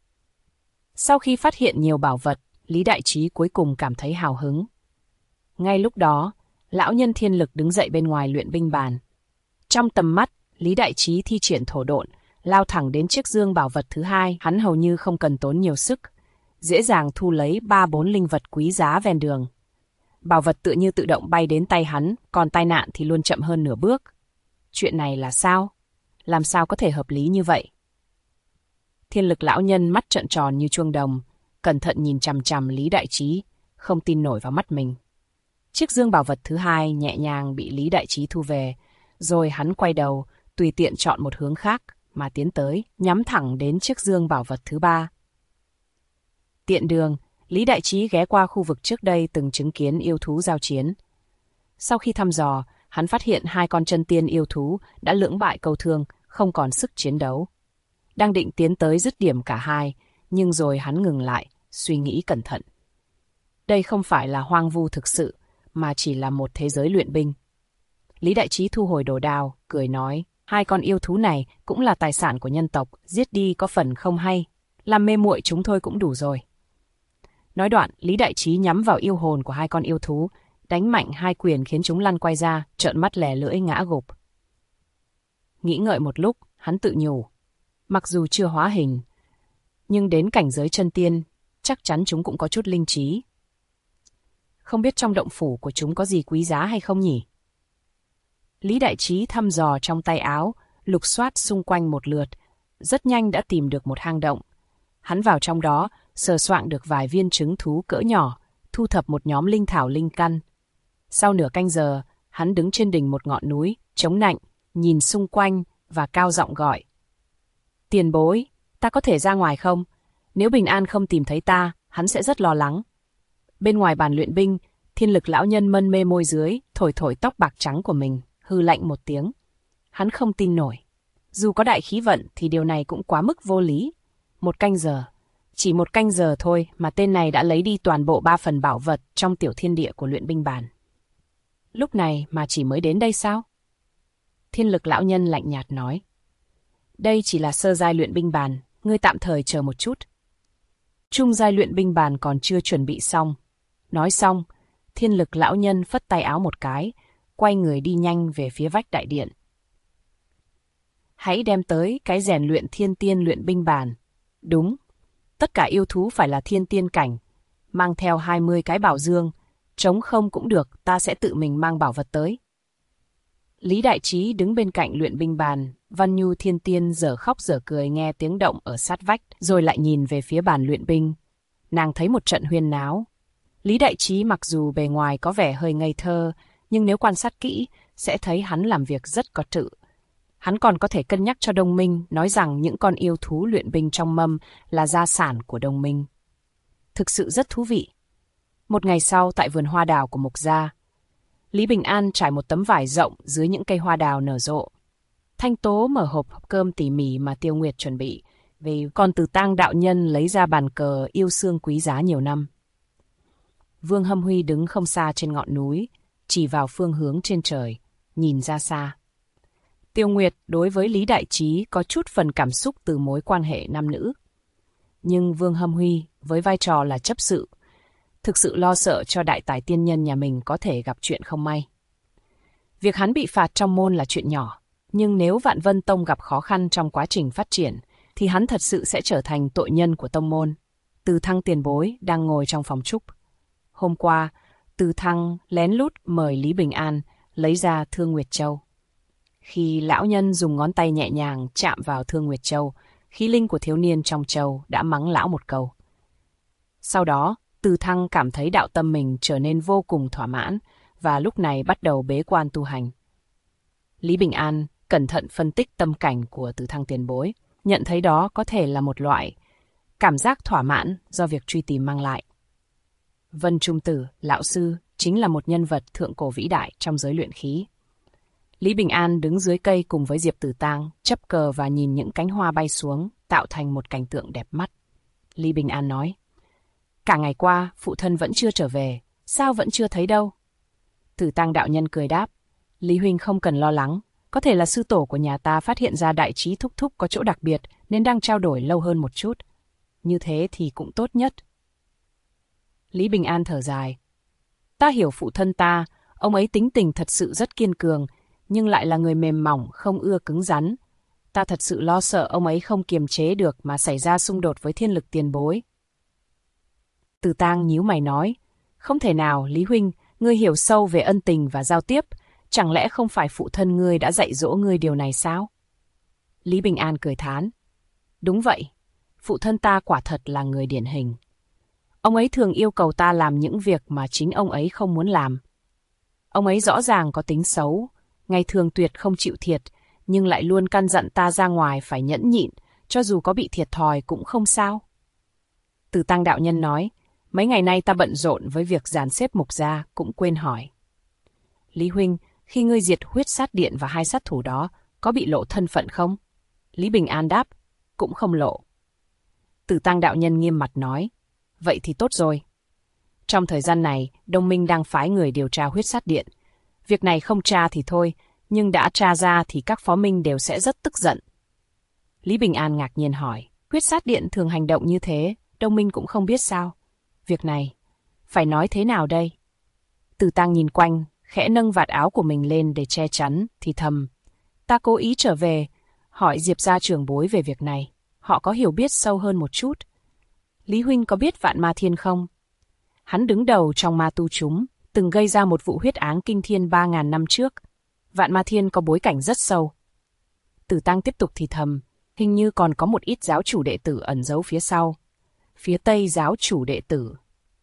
S1: Sau khi phát hiện nhiều bảo vật, Lý Đại Trí cuối cùng cảm thấy hào hứng. Ngay lúc đó, lão nhân thiên lực đứng dậy bên ngoài luyện binh bàn. Trong tầm mắt, Lý Đại Trí thi triển thổ độn, lao thẳng đến chiếc dương bảo vật thứ hai. Hắn hầu như không cần tốn nhiều sức, dễ dàng thu lấy 3-4 linh vật quý giá ven đường. Bảo vật tựa như tự động bay đến tay hắn, còn tai nạn thì luôn chậm hơn nửa bước. Chuyện này là sao? Làm sao có thể hợp lý như vậy? Thiên lực lão nhân mắt trợn tròn như chuông đồng, cẩn thận nhìn chằm chằm Lý Đại Trí, không tin nổi vào mắt mình. Chiếc dương bảo vật thứ hai nhẹ nhàng bị Lý Đại Trí thu về, rồi hắn quay đầu, tùy tiện chọn một hướng khác mà tiến tới, nhắm thẳng đến chiếc dương bảo vật thứ ba. Tiện đường, Lý Đại Trí ghé qua khu vực trước đây từng chứng kiến yêu thú giao chiến. Sau khi thăm dò, hắn phát hiện 2 con chân tiên yêu thú đã lưỡng bại câu thương, không còn sức chiến đấu. Đang định tiến tới dứt điểm cả hai, nhưng rồi hắn ngừng lại, suy nghĩ cẩn thận. Đây không phải là hoang vu thực sự, mà chỉ là một thế giới luyện binh. Lý Đại Trí thu hồi đồ đao, cười nói, 2 con yêu thú này cũng là tài sản của nhân tộc, giết đi có phần không hay, làm mê muội chúng thôi cũng đủ rồi. Nói đoạn, Lý Đại Trí nhắm vào yêu hồn của 2 con yêu thú, đánh mạnh 2 quyền khiến chúng lăn quay ra, trợn mắt lè lưỡi ngã gục. Nghĩ ngợi một lúc, hắn tự nhủ, mặc dù chưa hóa hình, nhưng đến cảnh giới chân tiên, chắc chắn chúng cũng có chút linh trí. Không biết trong động phủ của chúng có gì quý giá hay không nhỉ? Lý Đại Trí thăm dò trong tay áo, lục soát xung quanh một lượt, rất nhanh đã tìm được một hang động. Hắn vào trong đó, sờ soạng được vài viên trứng thú cỡ nhỏ, thu thập một nhóm linh thảo linh căn. Sau nửa canh giờ, hắn đứng trên đỉnh một ngọn núi, chống nạnh, nhìn xung quanh và cao giọng gọi. Tiền bối, ta có thể ra ngoài không? Nếu bình an không tìm thấy ta, hắn sẽ rất lo lắng. Bên ngoài bàn luyện binh, thiên lực lão nhân mân mê môi dưới, thổi thổi tóc bạc trắng của mình, hư lạnh một tiếng. Hắn không tin nổi. Dù có đại khí vận thì điều này cũng quá mức vô lý. 1 canh giờ. Chỉ 1 canh giờ thôi mà tên này đã lấy đi toàn bộ 3 phần bảo vật trong tiểu thiên địa của luyện binh bàn. Lúc này mà chỉ mới đến đây sao? Thiên lực lão nhân lạnh nhạt nói. Đây chỉ là sơ giai luyện binh bàn, ngươi tạm thời chờ một chút. Trung giai luyện binh bàn còn chưa chuẩn bị xong. Nói xong, thiên lực lão nhân phất tay áo một cái, quay người đi nhanh về phía vách đại điện. Hãy đem tới cái rèn luyện thiên tiên luyện binh bàn. Đúng, tất cả yêu thú phải là thiên tiên cảnh. Mang theo 20 cái bảo dương, trống không cũng được, ta sẽ tự mình mang bảo vật tới. Lý Đại Trí đứng bên cạnh luyện binh bàn, Văn Nhu thiên tiên dở khóc dở cười nghe tiếng động ở sát vách, rồi lại nhìn về phía bàn luyện binh. Nàng thấy một trận huyên náo. Lý Đại Trí mặc dù bề ngoài có vẻ hơi ngây thơ, nhưng nếu quan sát kỹ, sẽ thấy hắn làm việc rất có trự. Hắn còn có thể cân nhắc cho đồng minh, nói rằng những con yêu thú luyện binh trong mâm là gia sản của đồng minh. Thực sự rất thú vị. Một ngày sau, tại vườn hoa đào của Mục gia, Lý Bình An trải một tấm vải rộng dưới những cây hoa đào nở rộ. Thanh Tố mở hộp cơm tỉ mỉ mà Tiêu Nguyệt chuẩn bị, vì còn từ Tang đạo nhân lấy ra bàn cờ yêu xương quý giá nhiều năm. Vương Hâm Huy đứng không xa trên ngọn núi, chỉ vào phương hướng trên trời, nhìn ra xa. Tiêu Nguyệt đối với Lý Đại Trí có chút phần cảm xúc từ mối quan hệ nam nữ. Nhưng Vương Hâm Huy với vai trò là chấp sự, thực sự lo sợ cho đại tài tiên nhân nhà mình có thể gặp chuyện không may. Việc hắn bị phạt trong môn là chuyện nhỏ, nhưng nếu Vạn Vân Tông gặp khó khăn trong quá trình phát triển, thì hắn thật sự sẽ trở thành tội nhân của tông môn. Từ Thăng tiền bối đang ngồi trong phòng trúc. Hôm qua, Từ Thăng lén lút mời Lý Bình An lấy ra Thương Nguyệt Châu. Khi lão nhân dùng ngón tay nhẹ nhàng chạm vào Thương Nguyệt Châu, khí linh của thiếu niên trong châu đã mắng lão một câu. Sau đó, Từ Thăng cảm thấy đạo tâm mình trở nên vô cùng thỏa mãn và lúc này bắt đầu bế quan tu hành. Lý Bình An cẩn thận phân tích tâm cảnh của Từ Thăng tiền bối, nhận thấy đó có thể là một loại cảm giác thỏa mãn do việc truy tìm mang lại. Vân Trung Tử, lão sư, chính là một nhân vật thượng cổ vĩ đại trong giới luyện khí. Lý Bình An đứng dưới cây cùng với Diệp Tử Tang, chấp cờ và nhìn những cánh hoa bay xuống, tạo thành một cảnh tượng đẹp mắt. Lý Bình An nói, cả ngày qua, phụ thân vẫn chưa trở về, sao vẫn chưa thấy đâu? Tử Tang đạo nhân cười đáp, Lý huynh không cần lo lắng, có thể là sư tổ của nhà ta phát hiện ra đại trí thúc thúc có chỗ đặc biệt nên đang trao đổi lâu hơn một chút. Như thế thì cũng tốt nhất. Lý Bình An thở dài. Ta hiểu phụ thân ta, ông ấy tính tình thật sự rất kiên cường, nhưng lại là người mềm mỏng, không ưa cứng rắn. Ta thật sự lo sợ ông ấy không kiềm chế được mà xảy ra xung đột với thiên lực tiền bối. Từ Tang nhíu mày nói, không thể nào, Lý huynh, ngươi hiểu sâu về ân tình và giao tiếp, chẳng lẽ không phải phụ thân ngươi đã dạy dỗ ngươi điều này sao? Lý Bình An cười thán, đúng vậy, phụ thân ta quả thật là người điển hình. Ông ấy thường yêu cầu ta làm những việc mà chính ông ấy không muốn làm. Ông ấy rõ ràng có tính xấu, ngày thường tuyệt không chịu thiệt, nhưng lại luôn căn dặn ta ra ngoài phải nhẫn nhịn, cho dù có bị thiệt thòi cũng không sao. Từ Tăng đạo nhân nói, mấy ngày nay ta bận rộn với việc dàn xếp mục gia, cũng quên hỏi. Lý huynh, khi ngươi diệt huyết sát điện và hai sát thủ đó, có bị lộ thân phận không? Lý Bình An đáp, cũng không lộ. Từ Tăng đạo nhân nghiêm mặt nói, vậy thì tốt rồi. Trong thời gian này, Đông Minh đang phái người điều tra huyết sát điện. Việc này không tra thì thôi, nhưng đã tra ra thì các phó minh đều sẽ rất tức giận. Lý Bình An ngạc nhiên hỏi, huyết sát điện thường hành động như thế, Đông Minh cũng không biết sao? Việc này, phải nói thế nào đây? Từ Tăng nhìn quanh, khẽ nâng vạt áo của mình lên để che chắn, thì thầm. Ta cố ý trở về, hỏi Diệp gia trưởng bối về việc này. Họ có hiểu biết sâu hơn một chút. Lý huynh có biết Vạn Ma Thiên không? Hắn đứng đầu trong ma tu chúng, từng gây ra một vụ huyết áng kinh thiên 3.000 năm trước. Vạn Ma Thiên có bối cảnh rất sâu. Tử Tăng tiếp tục thì thầm, hình như còn có một ít giáo chủ đệ tử ẩn giấu phía sau. Phía Tây giáo chủ đệ tử.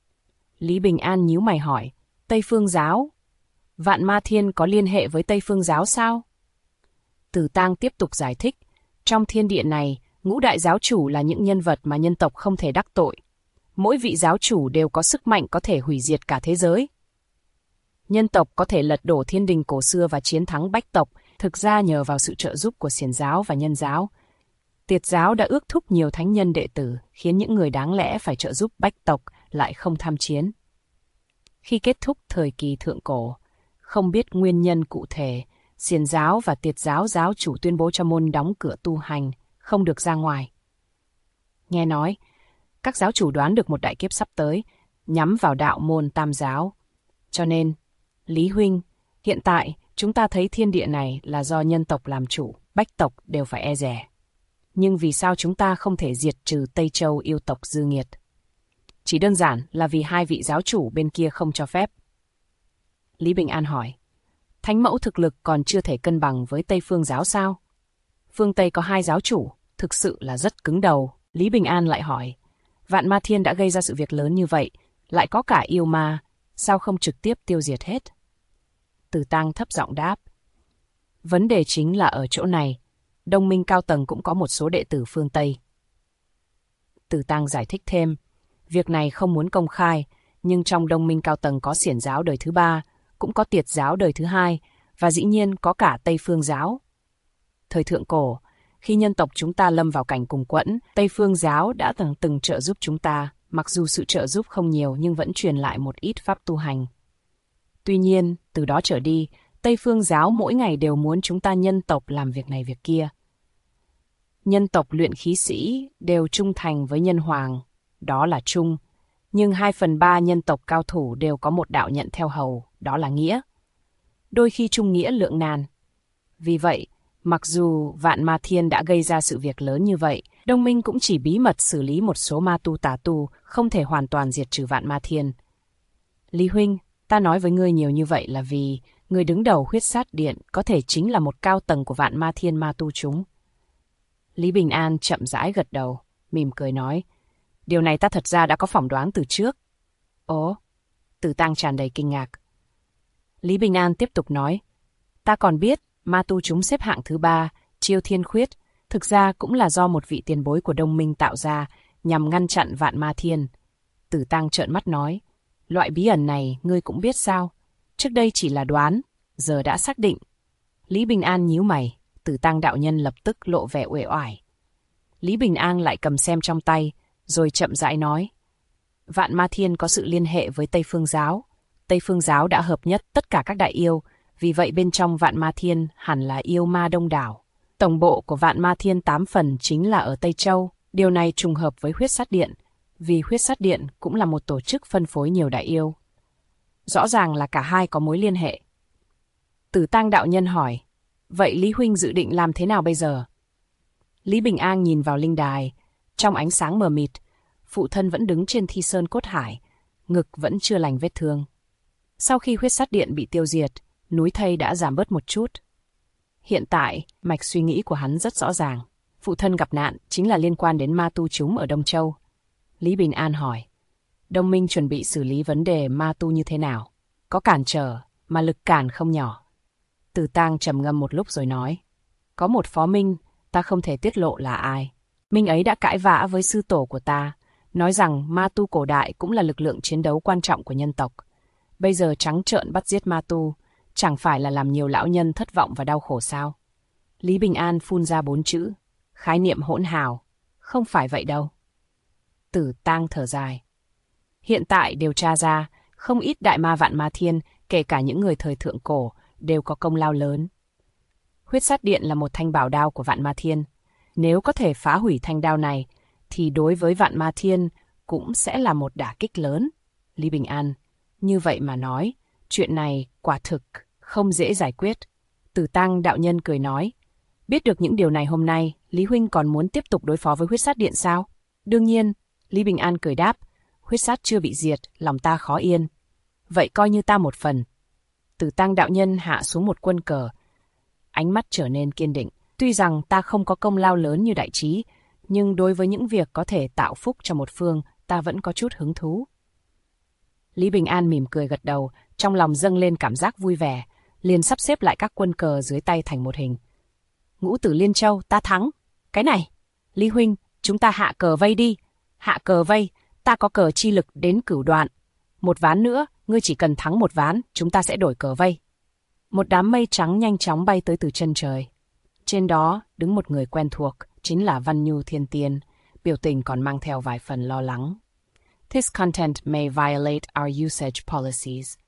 S1: Lý Bình An nhíu mày hỏi, Tây Phương giáo? Vạn Ma Thiên có liên hệ với Tây Phương giáo sao? Tử Tăng tiếp tục giải thích, trong thiên địa này, ngũ đại giáo chủ là những nhân vật mà nhân tộc không thể đắc tội. Mỗi vị giáo chủ đều có sức mạnh có thể hủy diệt cả thế giới. Nhân tộc có thể lật đổ thiên đình cổ xưa và chiến thắng Bách tộc, thực ra nhờ vào sự trợ giúp của Xiển giáo và Nhân giáo. Tiệt giáo đã ước thúc nhiều thánh nhân đệ tử, khiến những người đáng lẽ phải trợ giúp Bách tộc lại không tham chiến. Khi kết thúc thời kỳ thượng cổ, không biết nguyên nhân cụ thể, Xiển giáo và Tiệt giáo giáo chủ tuyên bố cho môn đóng cửa tu hành, không được ra ngoài. Nghe nói, các giáo chủ đoán được một đại kiếp sắp tới, nhắm vào đạo môn Tam giáo. Cho nên, Lý huynh, hiện tại chúng ta thấy thiên địa này là do nhân tộc làm chủ, Bách tộc đều phải e dè. Nhưng vì sao chúng ta không thể diệt trừ Tây Châu yêu tộc dư nghiệt? Chỉ đơn giản là vì hai vị giáo chủ bên kia không cho phép. Lý Bình An hỏi, Thánh mẫu thực lực còn chưa thể cân bằng với Tây Phương giáo sao? Phương Tây có hai giáo chủ, thực sự là rất cứng đầu. Lý Bình An lại hỏi, Vạn Ma Thiên đã gây ra sự việc lớn như vậy, lại có cả yêu ma, sao không trực tiếp tiêu diệt hết? Tử Tăng thấp giọng đáp, vấn đề chính là ở chỗ này, Đông Minh cao tầng cũng có một số đệ tử phương Tây. Tử Tăng giải thích thêm, việc này không muốn công khai, nhưng trong Đông Minh cao tầng có Xiển giáo đời thứ 3, cũng có Tiệt giáo đời thứ 2, và dĩ nhiên có cả Tây Phương giáo. Thời thượng cổ, khi nhân tộc chúng ta lâm vào cảnh cùng quẫn, Tây Phương giáo đã từng trợ giúp chúng ta, mặc dù sự trợ giúp không nhiều nhưng vẫn truyền lại một ít pháp tu hành. Tuy nhiên, từ đó trở đi, Tây Phương giáo mỗi ngày đều muốn chúng ta nhân tộc làm việc này việc kia. Nhân tộc luyện khí sĩ đều trung thành với nhân hoàng, đó là trung, nhưng 2/3 nhân tộc cao thủ đều có một đạo nhận theo hầu, đó là nghĩa. Đôi khi trung nghĩa lượng nan. Vì vậy, mặc dù Vạn Ma Thiên đã gây ra sự việc lớn như vậy, Đông Minh cũng chỉ bí mật xử lý một số ma tu tà tu, không thể hoàn toàn diệt trừ Vạn Ma Thiên. Lý huynh, ta nói với ngươi nhiều như vậy là vì người đứng đầu huyết sát điện có thể chính là một cao tầng của Vạn Ma Thiên ma tu chúng. Lý Bình An chậm rãi gật đầu, mỉm cười nói. Điều này ta thật ra đã có phỏng đoán từ trước. Ồ, Tử Tang tràn đầy kinh ngạc. Lý Bình An tiếp tục nói. Ta còn biết, ma tu chúng xếp hạng thứ 3, Chiêu Thiên Khuyết, thực ra cũng là do một vị tiền bối của Đông Minh tạo ra, nhằm ngăn chặn Vạn Ma Thiên. Tử Tang trợn mắt nói. Loại bí ẩn này ngươi cũng biết sao? Trước đây chỉ là đoán, giờ đã xác định. Lý Bình An nhíu mày, Tử Tang đạo nhân lập tức lộ vẻ uể oải. Lý Bình An lại cầm xem trong tay, rồi chậm rãi nói. Vạn Ma Thiên có sự liên hệ với Tây Phương Giáo. Tây Phương Giáo đã hợp nhất tất cả các đại yêu, vì vậy bên trong Vạn Ma Thiên hẳn là yêu ma đông đảo. Tổng bộ của Vạn Ma Thiên 8 phần chính là ở Tây Châu. Điều này trùng hợp với Huyết Sát Điện, vì Huyết Sát Điện cũng là một tổ chức phân phối nhiều đại yêu. Rõ ràng là cả hai có mối liên hệ. Tử Tang đạo nhân hỏi, vậy Lý huynh dự định làm thế nào bây giờ? Lý Bình An nhìn vào linh đài, trong ánh sáng mờ mịt, phụ thân vẫn đứng trên thi sơn cốt hải, ngực vẫn chưa lành vết thương. Sau khi Huyết Sát Điện bị tiêu diệt, núi thây đã giảm bớt một chút. Hiện tại, mạch suy nghĩ của hắn rất rõ ràng. Phụ thân gặp nạn chính là liên quan đến ma tu chúng ở Đông Châu. Lý Bình An hỏi, Đông Minh chuẩn bị xử lý vấn đề ma tu như thế nào? Có cản trở, mà lực cản không nhỏ. Tử Tang trầm ngâm một lúc rồi nói, có một phó minh, ta không thể tiết lộ là ai. Minh ấy đã cãi vã với sư tổ của ta, nói rằng ma tu cổ đại cũng là lực lượng chiến đấu quan trọng của nhân tộc. Bây giờ trắng trợn bắt giết ma tu, chẳng phải là làm nhiều lão nhân thất vọng và đau khổ sao? Lý Bình An phun ra 4 chữ, khái niệm hỗn hào. Không phải vậy đâu. Tử Tang thở dài. Hiện tại điều tra ra, không ít đại ma Vạn Ma Thiên, kể cả những người thời thượng cổ, đều có công lao lớn. Huyết Sát Điện là một thanh bảo đao của Vạn Ma Thiên. Nếu có thể phá hủy thanh đao này, thì đối với Vạn Ma Thiên cũng sẽ là một đả kích lớn. Lý Bình An, như vậy mà nói, chuyện này quả thực không dễ giải quyết. Tử Tang đạo nhân cười nói, biết được những điều này hôm nay, Lý huynh còn muốn tiếp tục đối phó với Huyết Sát Điện sao? Đương nhiên, Lý Bình An cười đáp, huyết sát chưa bị diệt, lòng ta khó yên. Vậy coi như ta một phần. Tử Tang đạo nhân hạ xuống một quân cờ. Ánh mắt trở nên kiên định. Tuy rằng ta không có công lao lớn như đại trí, nhưng đối với những việc có thể tạo phúc cho một phương, ta vẫn có chút hứng thú. Lý Bình An mỉm cười gật đầu, trong lòng dâng lên cảm giác vui vẻ, liền sắp xếp lại các quân cờ dưới tay thành một hình. Ngũ Tử Liên Châu, ta thắng. Cái này, Lý huynh, chúng ta hạ cờ vây đi. Hạ cờ vây, ta có cờ chi lực đến cửu đoạn. Một ván nữa, ngươi chỉ cần thắng một ván, chúng ta sẽ đổi cờ vây. Một đám mây trắng nhanh chóng bay tới từ chân trời. Trên đó đứng một người quen thuộc, chính là Văn Nhu Thiên Tiên, biểu tình còn mang theo vài phần lo lắng. This content may violate our usage policies.